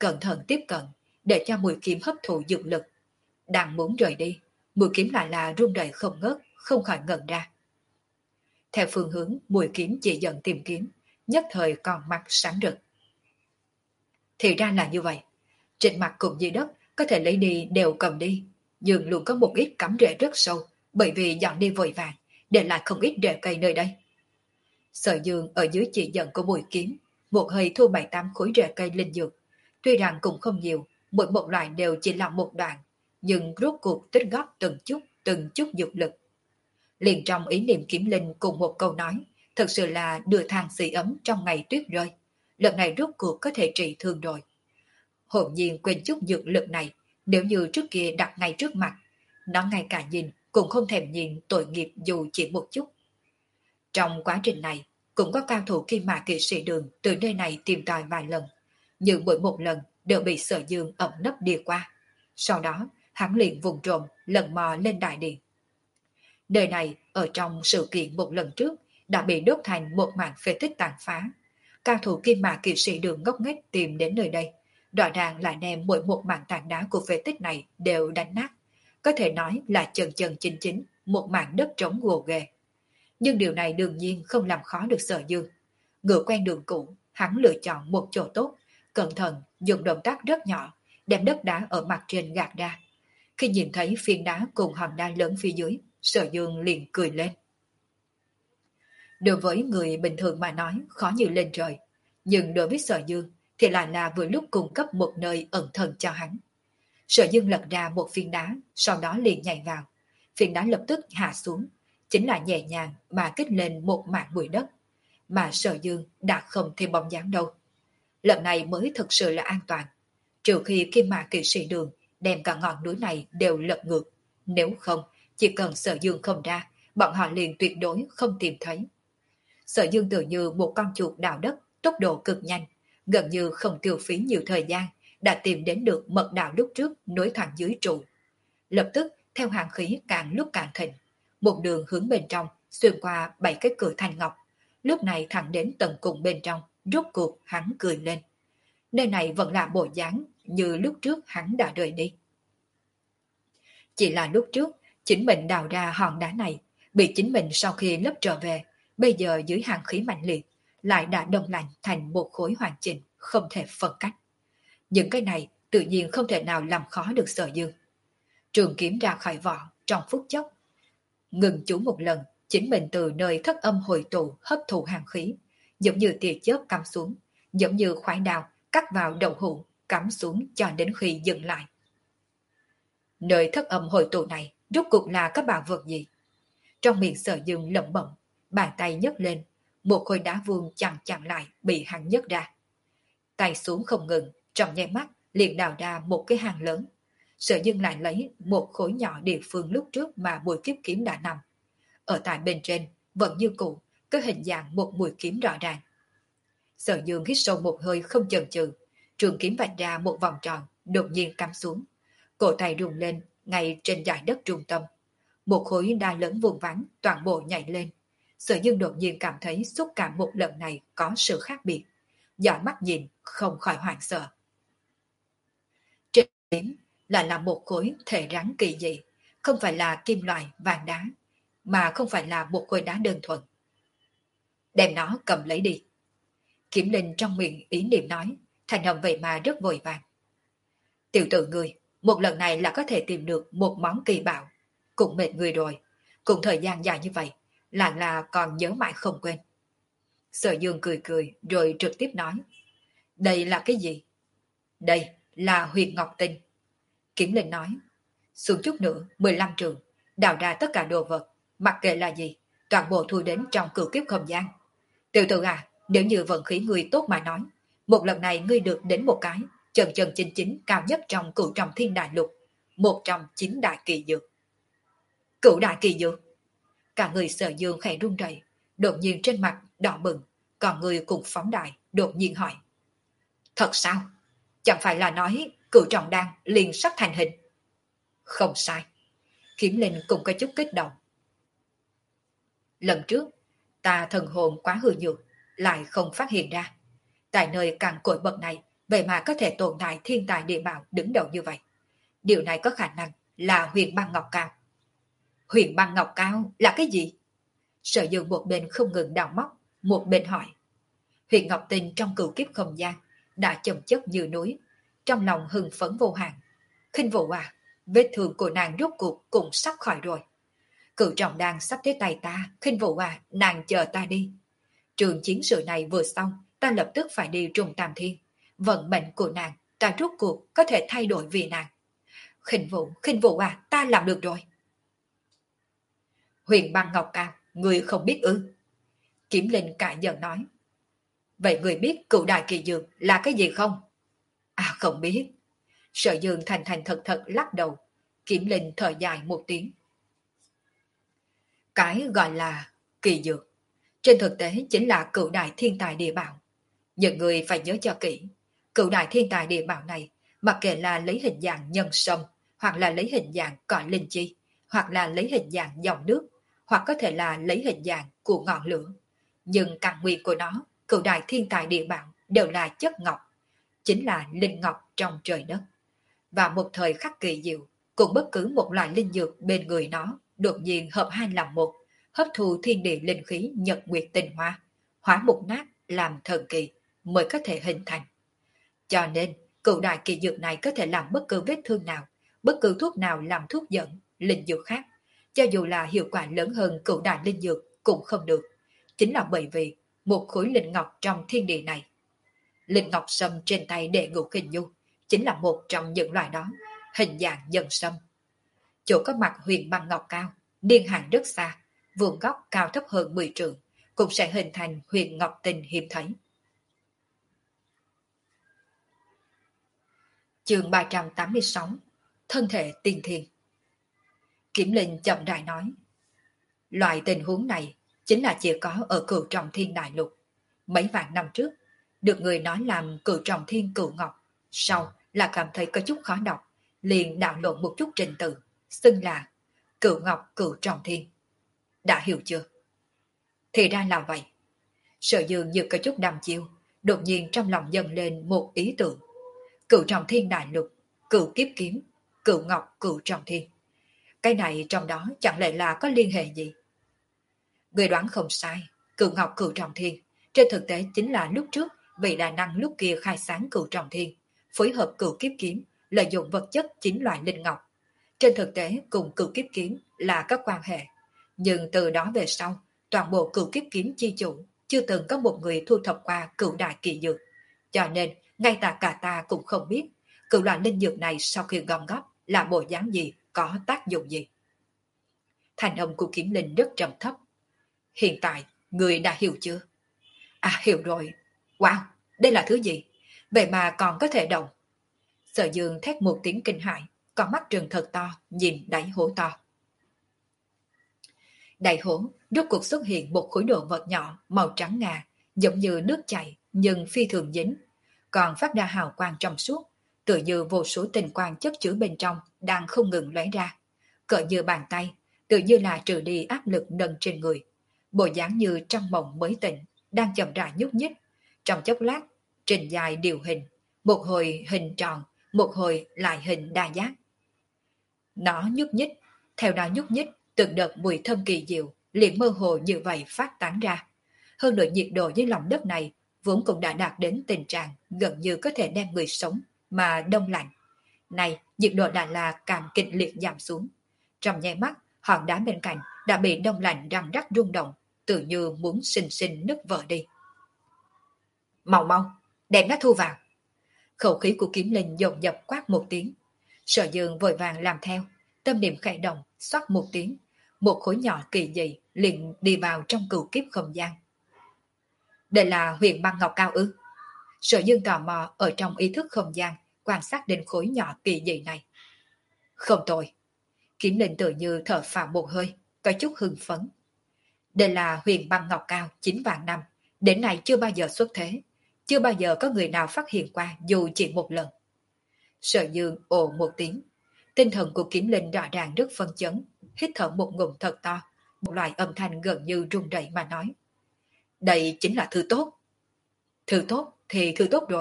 cẩn thận tiếp cận, để cho mũi kiếm hấp thụ dược lực. Đang muốn rời đi, mũi kiếm lại là rung rẩy không ngớt, không khỏi ngẩn ra. Theo phương hướng mũi kiếm chỉ dẫn tìm kiếm, nhất thời còn mặt sáng rực. Thì ra là như vậy, trên mặt cùng dưới đất có thể lấy đi đều cầm đi, nhưng luôn có một ít cắm rễ rất sâu, bởi vì dọn đi vội vàng, để lại không ít rễ cây nơi đây. Sở Dương ở dưới chỉ dẫn của mũi kiếm, một hơi thu bảy tám khối rễ cây linh dược, tuy rằng cũng không nhiều, mỗi một loại đều chỉ là một đoạn, nhưng rốt cuộc tích góp từng chút, từng chút dược lực. Liền trong ý niệm kiếm linh cùng một câu nói, thật sự là đưa thang sưởi ấm trong ngày tuyết rơi. Lần này rốt cuộc có thể trị thương rồi. Hồn nhiên quên chút dược lực này, nếu như trước kia đặt ngay trước mặt, nó ngay cả nhìn cũng không thèm nhìn tội nghiệp dù chỉ một chút. Trong quá trình này, cũng có cao thủ kim mã kỵ sĩ đường từ nơi này tìm tòi vài lần, nhưng mỗi một lần đều bị Sở Dương ẩn nấp đi qua. Sau đó, hắn liền vùng trộm lần mò lên đại điện. Nơi này ở trong sự kiện một lần trước đã bị đốt thành một mảng phế tích tàn phá. Cao thủ kim mã kỵ sĩ đường ngốc nghếch tìm đến nơi đây, rõ ràng lại đem mỗi một mảng tàn đá của phế tích này đều đánh nát, có thể nói là chân chân chính chính một mảng đất trống gồ ghề. Nhưng điều này đương nhiên không làm khó được Sở Dương. Ngựa quen đường cũ, hắn lựa chọn một chỗ tốt, cẩn thận dùng động tác rất nhỏ đem đất đá ở mặt trên gạt ra. Khi nhìn thấy phiến đá cùng hòn đá lớn phía dưới, Sở Dương liền cười lên. Đối với người bình thường mà nói khó như lên trời, nhưng đối với Sở Dương thì lại là vừa lúc cung cấp một nơi ẩn thân cho hắn. Sở Dương lật ra một phiến đá, sau đó liền nhảy vào. Phiến đá lập tức hạ xuống, chính là nhẹ nhàng mà kích lên một mảng bụi đất, mà Sở Dương đã không thêm bóng dáng đâu. Lần này mới thực sự là an toàn, trừ khi kim mã kỵ sĩ đường đem cả ngọn núi này đều lật ngược, nếu không, chỉ cần Sở Dương không ra, bọn họ liền tuyệt đối không tìm thấy. Sở Dương tự như một con chuột đào đất, tốc độ cực nhanh, gần như không tiêu phí nhiều thời gian, đã tìm đến được mật đạo lúc trước nối thẳng dưới trụ. Lập tức, theo hàng khí càng lúc càng thịnh, một đường hướng bên trong, xuyên qua bảy cái cửa thanh ngọc, lúc này thẳng đến tận cùng bên trong, rốt cuộc hắn cười lên. Nơi này vẫn là bộ dáng như lúc trước hắn đã rời đi. Chỉ là lúc trước, chính mình đào ra hòn đá này, bị chính mình sau khi lấp trở về, bây giờ dưới hàng khí mạnh liệt, lại đã đông lạnh thành một khối hoàn chỉnh, không thể phân cách. Những cái này tự nhiên không thể nào làm khó được Sở Dương. Trường kiếm ra khỏi vỏ trong phút chốc, ngừng chú một lần, chính mình từ nơi thất âm hồi tụ hấp thụ hàng khí, giống như tia chớp cắm xuống, giống như khoái đào cắt vào đầu hũ cắm xuống cho đến khi dừng lại. Nơi thất âm hồi tụ này rốt cuộc là các bảo vật gì? Trong miệng Sở Dương lẩm bẩm, bàn tay nhấc lên, một khối đá vuông chằng chằng lại bị hắn nhấc ra. Tay xuống không ngừng, trong nháy mắt liền đào ra một cái hang lớn. Sở Dương lại lấy một khối nhỏ địa phương lúc trước mà mũi kiếp kiếm đã nằm. Ở tại bên trên, vẫn như cũ, có hình dạng một mũi kiếm rõ ràng. Sở Dương hít sâu một hơi không chần chừ, trường kiếm vạch ra một vòng tròn, đột nhiên cắm xuống. Cổ tay rung lên, ngay trên dải đất trung tâm. Một khối đá lớn vuông vắn, toàn bộ nhảy lên. Sở Dương đột nhiên cảm thấy xúc cảm một lần này có sự khác biệt. Dõi mắt nhìn, không khỏi hoảng sợ. Trên kiếm lại là một khối thể rắn kỳ dị, không phải là kim loại vàng đá, mà không phải là một khối đá đơn thuần. Đem nó cầm lấy đi. Kiếm Linh trong miệng ý niệm nói, thành âm vậy mà rất vội vàng. Tiểu tử người, một lần này là có thể tìm được một món kỳ bảo, cũng mệt người rồi, cùng thời gian dài như vậy, là là còn nhớ mãi không quên. Sở Dương cười cười rồi trực tiếp nói, đây là cái gì? Đây là huyệt ngọc tinh. Kiếm Linh nói, xuống chút nữa, mười lăm trường, đào ra tất cả đồ vật, mặc kệ là gì, toàn bộ thu đến trong cửu kiếp không gian. Tiểu tử à, nếu như vận khí ngươi tốt mà nói, một lần này ngươi được đến một cái, chân chân chính chính cao nhất trong cửu trọng thiên đại lục, một trong chín đại kỳ dược. Cửu đại kỳ dược. Cả người Sở Dương khẽ run rẩy, đột nhiên trên mặt đỏ bừng, còn người cùng phóng đại, đột nhiên hỏi. Thật sao? Chẳng phải là nói cửu trọng đan liền sắp thành hình? Không sai. Kiếm Linh cũng có chút kích động. Lần trước, ta thần hồn quá hư nhược, lại không phát hiện ra. Tại nơi càng cội bậc này, vậy mà có thể tồn tại thiên tài địa bảo đứng đầu như vậy. Điều này có khả năng là huyền băng ngọc cao. Huyền băng ngọc cao là cái gì? Sở Dương một bên không ngừng đào móc, một bên hỏi. Huyền ngọc tinh trong cửu kiếp không gian đã chồng chất như núi, trong lòng hưng phấn vô hạn. Khinh Vũ à, vết thương của nàng rốt cuộc cũng sắp khỏi rồi. Cửu trọng đang sắp tới tay ta, Khinh Vũ à, nàng chờ ta đi. Trường chiến sự này vừa xong, ta lập tức phải đi Trung Tam Thiên. Vận mệnh của nàng, ta rốt cuộc có thể thay đổi vì nàng. Khinh Vũ, Khinh Vũ à, ta làm được rồi. Huyền băng ngọc cao, người không biết ư? Kiếm Linh cãi giận nói. Vậy người biết cửu đại kỳ dược là cái gì không? À không biết. Sở Dương thành thành thật thật lắc đầu. Kiếm Linh thở dài một tiếng. Cái gọi là kỳ dược, trên thực tế chính là cửu đại thiên tài địa bảo. Những người phải nhớ cho kỹ. Cửu đại thiên tài địa bảo này, mặc kệ là lấy hình dạng nhân sâm, hoặc là lấy hình dạng cỏ linh chi, hoặc là lấy hình dạng dòng nước, hoặc có thể là lấy hình dạng của ngọn lửa. Nhưng căn nguyên của nó, cửu đại thiên tài địa bảo đều là chất ngọc, chính là linh ngọc trong trời đất. Và một thời khắc kỳ diệu, cùng bất cứ một loại linh dược bên người nó đột nhiên hợp hai làm một, hấp thu thiên địa linh khí nhật nguyệt tinh hoa, hóa mục nát làm thần kỳ mới có thể hình thành. Cho nên, cửu đại kỳ dược này có thể làm bất cứ vết thương nào, bất cứ thuốc nào làm thuốc dẫn, linh dược khác, cho dù là hiệu quả lớn hơn cửu đại linh dược cũng không được. Chính là bởi vì một khối linh ngọc trong thiên địa này. Linh ngọc sâm trên tay đệ ngũ Khinh Nhu chính là một trong những loại đó, hình dạng nhân sâm. Chỗ có mặt huyền băng ngọc cao, niên hạn rất xa, vuông góc cao thấp hơn mười trượng, cũng sẽ hình thành huyền ngọc tinh hiếm thấy. Chương ba trăm tám mươi sáu, thân thể tiên thiên. Kiểm Linh chậm rãi nói, loại tình huống này chính là chỉ có ở Cửu Trọng Thiên đại lục. Mấy vạn năm trước, được người nói làm Cửu Trọng Thiên Cửu Ngọc, sau là cảm thấy có chút khó đọc, liền đạo lộn một chút trình tự, xưng là Cửu Ngọc Cửu Trọng Thiên. Đã hiểu chưa? Thì ra là vậy. Sở Dương như có chút đăm chiêu, đột nhiên trong lòng dâng lên một ý tưởng. Cửu Trọng Thiên đại lục, Cửu Kiếp Kiếm, Cửu Ngọc Cửu Trọng Thiên. Cái này trong đó chẳng lẽ là có liên hệ gì? Người đoán không sai, Cửu Ngọc Cửu Trọng Thiên trên thực tế chính là lúc trước vị đại năng lúc kia khai sáng Cửu Trọng Thiên, phối hợp Cửu Kiếp Kiếm, lợi dụng vật chất chín loại linh ngọc. Trên thực tế cùng Cửu Kiếp Kiếm là các quan hệ, nhưng từ đó về sau, toàn bộ Cửu Kiếp Kiếm chi chủ chưa từng có một người thu thập qua cửu đại kỳ dược, cho nên ngay ta cả ta cũng không biết cửu loại linh dược này sau khi gom góp là bộ dáng gì, có tác dụng gì. Thành âm của Kiếm Linh rất trầm thấp. Hiện tại, người đã hiểu chưa? À hiểu rồi. Wow, đây là thứ gì? Vậy mà còn có thể động. Sở Dương thét một tiếng kinh hãi, con mắt trừng thật to, nhìn đáy hố to. Đáy hố, rốt cuộc xuất hiện một khối đồ vật nhỏ, màu trắng ngà, giống như nước chảy, nhưng phi thường dính. Còn phát ra hào quang trong suốt, tựa như vô số tinh quang chất chứa bên trong, đang không ngừng lóe ra. Cỡ như bàn tay, tự như là trừ đi áp lực nâng trên người. Bộ dáng như trong mộng mới tỉnh, đang chậm rãi nhúc nhích. Trong chốc lát, trình dài điều hình, một hồi hình tròn, một hồi lại hình đa giác. Nó nhúc nhích, theo đó nhúc nhích, từng đợt mùi thơm kỳ diệu, liền mơ hồ như vậy phát tán ra. Hơn nữa nhiệt độ dưới lòng đất này, vốn cũng đã đạt đến tình trạng gần như có thể đem người sống mà đông lạnh. Này, nhiệt độ đã là càng kịch liệt giảm xuống. Trong nháy mắt, hòn đá bên cạnh đã bị đông lạnh răng rắc rung động, tự như muốn xinh xinh nứt vỡ đi. Mau mau, đem nó thu vào. Khẩu khí của Kiếm Linh dồn dập quát một tiếng. Sở Dương vội vàng làm theo, tâm niệm khẽ động, xoát một tiếng, một khối nhỏ kỳ dị liền đi vào trong cửu kiếp không gian. Đây là huyền băng ngọc cao ư? Sở Dương tò mò ở trong ý thức không gian, quan sát đến khối nhỏ kỳ dị này. Không tồi. Kiếm Linh tự như thở phào một hơi, có chút hưng phấn. Đây là huyền băng ngọc cao chín vạn năm, đến nay chưa bao giờ xuất thế, chưa bao giờ có người nào phát hiện qua dù chỉ một lần. Sở Dương ồ một tiếng, tinh thần của Kiếm Linh rõ ràng rất phân chấn, hít thở một ngụm thật to, một loại âm thanh gần như run rẩy mà nói. Đây chính là thứ tốt. Thứ tốt thì thứ tốt rồi.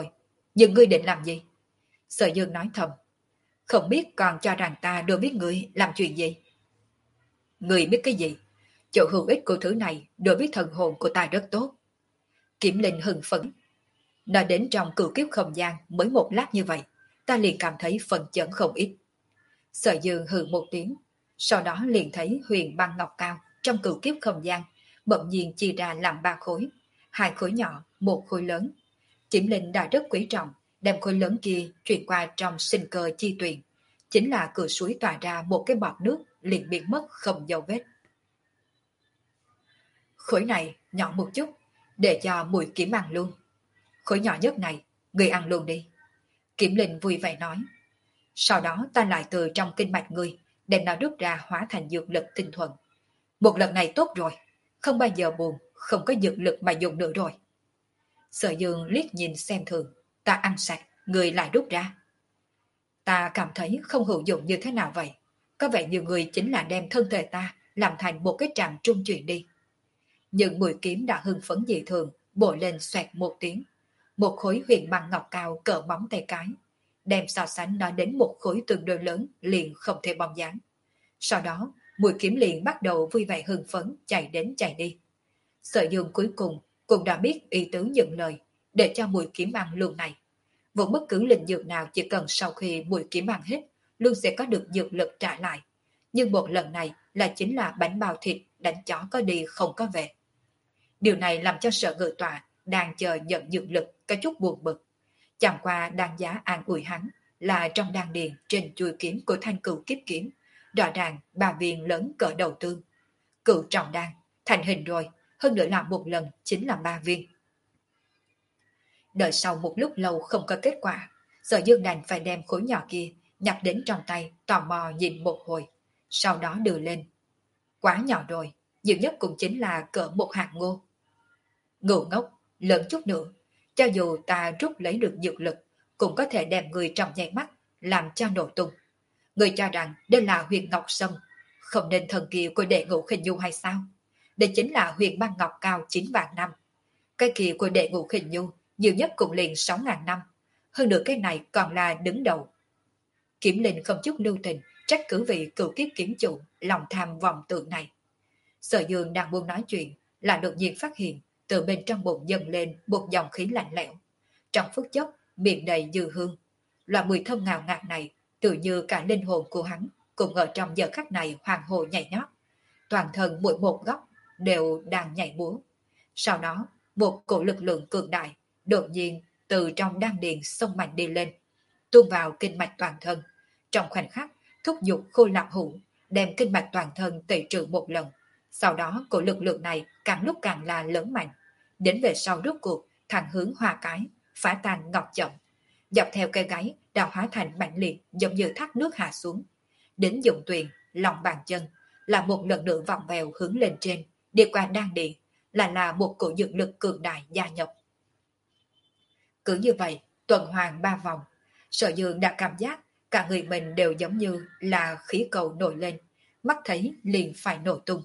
Nhưng ngươi định làm gì? Sở Dương nói thầm. Không biết còn cho rằng ta đâu biết ngươi làm chuyện gì. Ngươi biết cái gì? Chỗ hữu ích của thứ này đối với thần hồn của ta rất tốt. Kiểm Linh hưng phấn. Nói đến trong cửu kiếp không gian mới một lát như vậy, ta liền cảm thấy phần chấn không ít. Sở Dương hừ một tiếng, sau đó liền thấy huyền băng ngọc cao trong cửu kiếp không gian, bỗng nhiên chia ra làm ba khối, hai khối nhỏ, một khối lớn. Kiểm Linh đã rất quý trọng, đem khối lớn kia truyền qua trong sinh cơ chi tuyền, chính là cửa suối tỏa ra một cái bọt nước liền biến mất không dấu vết. Khối này nhỏ một chút, để cho mùi kiếm ăn luôn. Khối nhỏ nhất này, người ăn luôn đi. Kiểm Linh vui vẻ nói. Sau đó ta lại từ trong kinh mạch ngươi, đem nó rút ra hóa thành dược lực tinh thuần. Một lần này tốt rồi, không bao giờ buồn, không có dược lực mà dùng nữa rồi. Sở Dương liếc nhìn xem thường, ta ăn sạch, người lại rút ra. Ta cảm thấy không hữu dụng như thế nào vậy? Có vẻ như người chính là đem thân thể ta làm thành một cái tràng trung chuyển đi. Nhưng mũi kiếm đã hưng phấn dị thường, bổ lên xoẹt một tiếng. Một khối huyền băng ngọc cao cỡ móng tay cái. Đem so sánh nó đến một khối tương đối lớn liền không thể bong dáng. Sau đó, mũi kiếm liền bắt đầu vui vẻ hưng phấn chạy đến chạy đi. Sở Dương cuối cùng cũng đã biết ý tứ những lời để cho mũi kiếm ăn luôn này. Vốn bất cứ linh dược nào chỉ cần sau khi mũi kiếm ăn hết, luôn sẽ có được dược lực trả lại. Nhưng một lần này là chính là bánh bao thịt đánh chó có đi không có về. Điều này làm cho Sở Ngự Tọa đang chờ nhận dược lực có chút buồn bực. Chẳng qua đang giá an ủi hắn là trong đan điền trên chuôi kiếm của thanh cửu kiếp kiếm, rõ ràng ba viên lớn cỡ đầu tương. Cửu trọng đan, thành hình rồi, hơn nữa là một lần chính là ba viên. Đợi sau một lúc lâu không có kết quả, Sở Dương đành phải đem khối nhỏ kia nhặt đến trong tay, tò mò nhìn một hồi, sau đó đưa lên. Quá nhỏ rồi, nhiều nhất cũng chính là cỡ một hạt ngô. Ngủ ngốc, lớn chút nữa, cho dù ta rút lấy được dược lực, cũng có thể đem người trong nháy mắt, làm cho nổ tung. Người cho rằng đây là huyền ngọc sâm, không nên thần kỳ của đệ ngũ khinh nhu hay sao? Đây chính là huyền băng ngọc cao chín vạn năm. Cái kỳ của đệ ngũ khinh nhu nhiều nhất cũng liền sáu ngàn năm. Hơn nữa cái này còn là đứng đầu. Kiểm Linh không chút lưu tình, trách cứ vị cựu kiếp kiếm chủ, lòng tham vọng tượng này. Sở Dương đang buông nói chuyện, là đột nhiên phát hiện, từ bên trong bụng dâng lên một dòng khí lạnh lẽo. Trong phút chốc, miệng đầy dư hương. Loại mùi thơm ngào ngạt này, tự như cả linh hồn của hắn, cũng ở trong giờ khắc này hoàng hồ nhảy nhót. Toàn thân mỗi một góc đều đang nhảy múa. Sau đó, một cổ lực lượng cường đại, đột nhiên từ trong đan điền sông mạnh đi lên, tuôn vào kinh mạch toàn thân. Trong khoảnh khắc, thúc giục khôi lạc hữu, đem kinh mạch toàn thân tẩy trừ một lần. Sau đó, cổ lực lượng này càng lúc càng là lớn mạnh. Đến về sau rốt cuộc, thẳng hướng hoa cái, phá tan ngọc chậm. Dọc theo cây gáy, đã hóa thành mạnh liệt giống như thác nước hạ xuống. Đến dụng tuyền, lòng bàn chân, là một lần nữa vòng vèo hướng lên trên, đi qua đan điền, là là một cổ dược lực cường đại gia nhập. Cứ như vậy, tuần hoàn ba vòng, Sở Dương đã cảm giác cả người mình đều giống như là khí cầu nổi lên, mắt thấy liền phải nổ tung.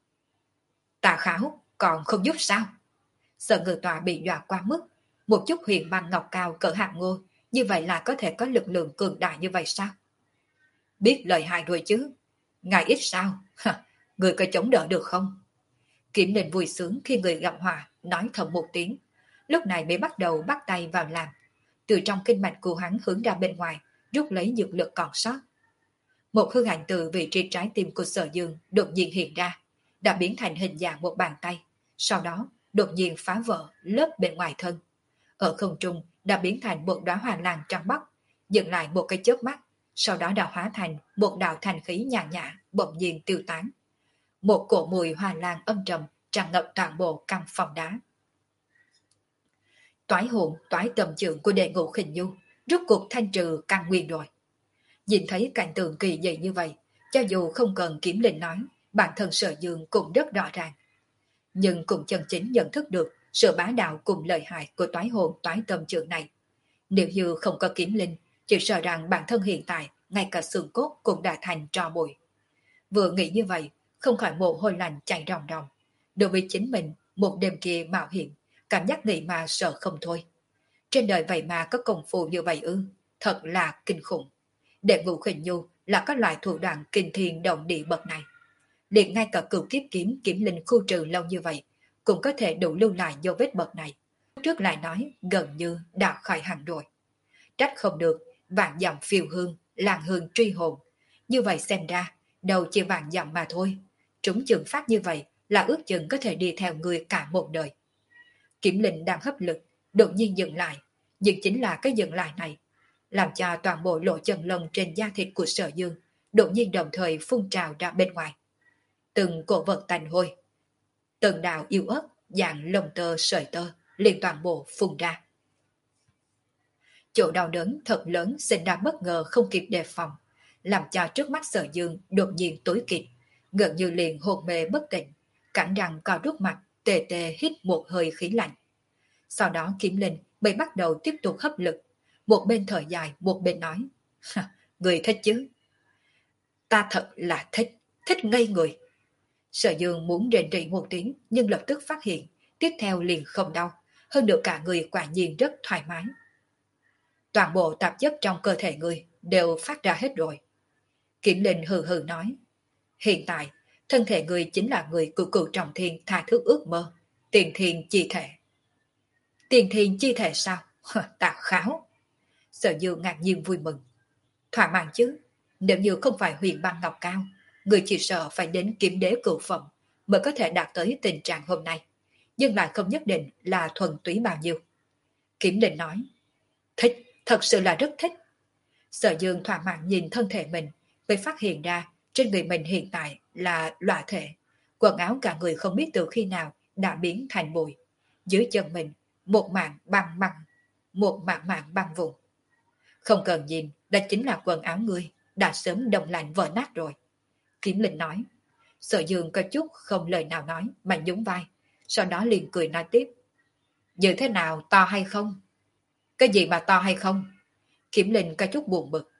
Tà Kháo còn không giúp sao? Sở Ngự Tọa bị dọa quá mức, một chút huyền băng ngọc cao cỡ hạt ngô, như vậy là có thể có lực lượng cường đại như vậy sao? Biết lời hại rồi chứ, ngài ít sao? Người có chống đỡ được không? Kiểm Định vui sướng khi người gặp họa, nói thầm một tiếng. Lúc này mới bắt đầu bắt tay vào làm. Từ trong kinh mạch của hắn hướng ra bên ngoài, rút lấy dược lực còn sót. Một hư ảnh từ vị trí trái tim của Sở Dương đột nhiên hiện ra, đã biến thành hình dạng một bàn tay. Sau đó, đột nhiên phá vỡ lớp bên ngoài thân. Ở không trung đã biến thành một đóa hoa lan trắng bóc, dừng lại một cái chớp mắt, sau đó đã hóa thành một đạo thành khí nhàn nhã, bỗng nhiên tiêu tán. Một cổ mùi hoa lan âm trầm tràn ngập toàn bộ căn phòng đá. Toái hồn, toái tâm trưởng của đệ ngũ khinh nhu, rốt cuộc thanh trừ căn nguyên rồi. Nhìn thấy cảnh tượng kỳ dị như vậy, cho dù không cần Kiếm Linh nói, bản thân Sở Dương cũng rất rõ ràng. Nhưng cũng chân chính nhận thức được sự bá đạo cùng lợi hại của toái hồn toái tâm trưởng này. Nếu như không có Kiếm Linh, chỉ sợ rằng bản thân hiện tại, ngay cả xương cốt cũng đã thành tro bụi. Vừa nghĩ như vậy, không khỏi mồ hôi lạnh chảy ròng ròng. Đối với chính mình, một đêm kia mạo hiểm, cảm giác nghĩ mà sợ không thôi. Trên đời vậy mà có công phu như vậy ư? Thật là kinh khủng. Đệ Vũ Khuynh Nhu là các loại thủ đoạn kinh thiên động địa bậc này. Liền ngay cả cửu kiếp kiếm kiểm linh khu trừ lâu như vậy, cũng có thể đủ lưu lại dấu vết bậc này. Trước lại nói gần như đã khỏi hẳn rồi. Trách không được, vạn dặm phiêu hương, làng hương truy hồn. Như vậy xem ra, đầu chỉ vạn dặm mà thôi. Trúng trường phát như vậy là ước chừng có thể đi theo người cả một đời. Kiểm linh đang hấp lực, đột nhiên dừng lại. Nhưng chính là cái dừng lại này, làm cho toàn bộ lỗ chân lông trên da thịt của Sở Dương đột nhiên đồng thời phun trào ra bên ngoài. Từng cổ vật tành hôi, từng đạo yêu ớt, dạng lông tơ sợi tơ, liền toàn bộ phun ra. Chỗ đau đớn thật lớn sinh ra bất ngờ không kịp đề phòng, làm cho trước mắt Sở Dương đột nhiên tối kịt, gần như liền hồn mê bất tỉnh, cắn răng co rút mặt, tê tê hít một hơi khí lạnh. Sau đó Kiếm Linh mới bắt đầu tiếp tục hấp lực, một bên thở dài một bên nói: người thích chứ? Ta thật là thích, thích ngây người. Sở Dương muốn rền rỉ một tiếng nhưng lập tức phát hiện, tiếp theo liền không đau, hơn nữa cả người quả nhiên rất thoải mái. Toàn bộ tạp chất trong cơ thể người đều phát ra hết rồi. Kiểm Linh hừ hừ nói: hiện tại, thân thể người chính là người của cựu trọng thiên tha thức ước mơ, tiền thiên chi thể. Tiền thiên chi thể sao? Ta kháo. Sở Dương ngạc nhiên vui mừng. Thỏa mãn chứ, nếu như không phải huyền băng ngọc cao, người chỉ sợ phải đến kiếm đế cửu phẩm mới có thể đạt tới tình trạng hôm nay, nhưng lại không nhất định là thuần túy bao nhiêu. Kiếm Linh nói: thích, thật sự là rất thích. Sở Dương thỏa mãn nhìn thân thể mình, mới phát hiện ra trên người mình hiện tại là lõa thể, quần áo cả người không biết từ khi nào đã biến thành bụi. Dưới chân mình một mảng băng băng, một mảng mảng băng vùng. Không cần nhìn, đó chính là quần áo ngươi đã sớm đông lạnh vỡ nát rồi. Kiếm Linh nói. Sở Dương có chút không lời nào nói mà nhún vai, sau đó liền cười nói tiếp: như thế nào, to hay không? Cái gì mà to hay không? Kiếm Linh có chút buồn bực.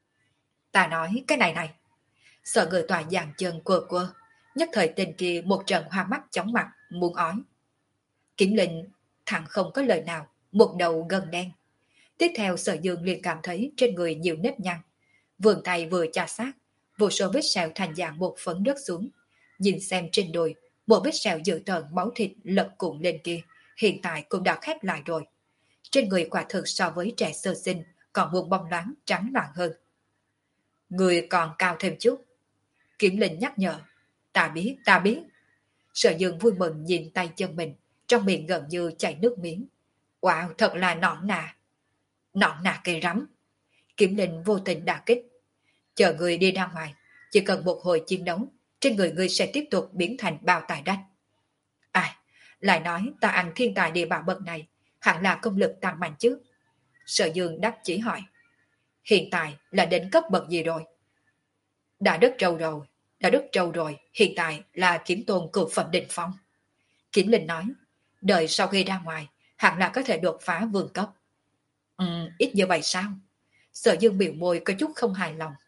Ta nói cái này này. Sợ người tòa dàn chân quơ quơ, nhất thời tên kia một trận hoa mắt chóng mặt, muốn ói. Kiếm Linh thẳng không có lời nào, một đầu gần đen. Tiếp theo Sở Dương liền cảm thấy trên người nhiều nếp nhăn, vườn tay vừa chà sát, vô số vết sẹo thành dạng bột phấn rớt xuống. Nhìn xem trên đùi, một vết sẹo dữ tợn máu thịt lật cuộn lên kia, hiện tại cũng đã khép lại rồi. Trên người quả thực so với trẻ sơ sinh còn buông bong loáng trắng loạn hơn. Người còn cao thêm chút. Kiểm Linh nhắc nhở. Ta biết, ta biết. Sở Dương vui mừng nhìn tay chân mình, trong miệng gần như chảy nước miếng. Wow, thật là nõn nà. Nõn nà cây rắm. Kiểm Linh vô tình đả kích. Chờ người đi ra ngoài, chỉ cần một hồi chiến đấu, trên người người sẽ tiếp tục biến thành bao tài đách. Ai, lại nói ta ăn thiên tài địa bảo bậc này, hẳn là công lực tăng mạnh chứ. Sở Dương đáp chỉ hỏi. Hiện tại là đến cấp bậc gì rồi? Đã rất trâu rồi, đã rất trâu rồi, hiện tại là kiếm tôn cửu phẩm đỉnh phong. Kiếm Linh nói, đợi sau khi ra ngoài, hẳn là có thể đột phá vương cấp. Ừ, ít như vậy sao? Sở Dương biểu môi có chút không hài lòng.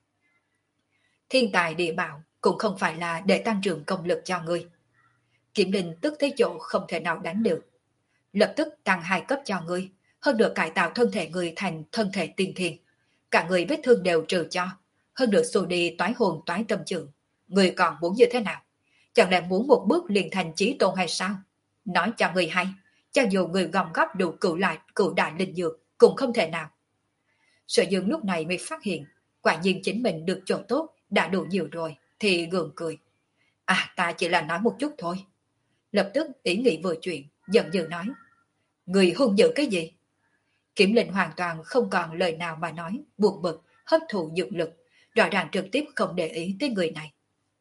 Thiên tài địa bảo cũng không phải là để tăng trưởng công lực cho ngươi. Kiếm Linh tức thấy chỗ không thể nào đánh được. Lập tức tăng hai cấp cho ngươi, hơn được cải tạo thân thể ngươi thành thân thể tiên thiên. Cả người vết thương đều trừ cho, hơn được xù đi toái hồn toái tâm trưởng. Ngươi còn muốn như thế nào? Chẳng lẽ muốn một bước liền thành chí tôn hay sao? Nói cho ngươi hay, cho dù người gom góp đủ cửu lại cửu đại linh dược cũng không thể nào. Sở Dương lúc này mới phát hiện, quả nhiên chính mình được chỗ tốt đã đủ nhiều rồi, thì gượng cười. À, ta chỉ là nói một chút thôi. Lập tức ý nghĩ vừa chuyện, giận dữ nói. Người hung dữ cái gì? Kiểm Linh hoàn toàn không còn lời nào mà nói, buồn bực, hấp thụ dược lực, rõ ràng trực tiếp không để ý tới người này.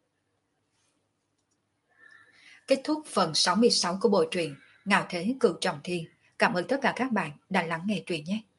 Kết thúc phần sáu mươi sáu của bộ truyện Ngạo Thế Cửu Trọng Thiên. Cảm ơn tất cả các bạn đã lắng nghe truyện nhé.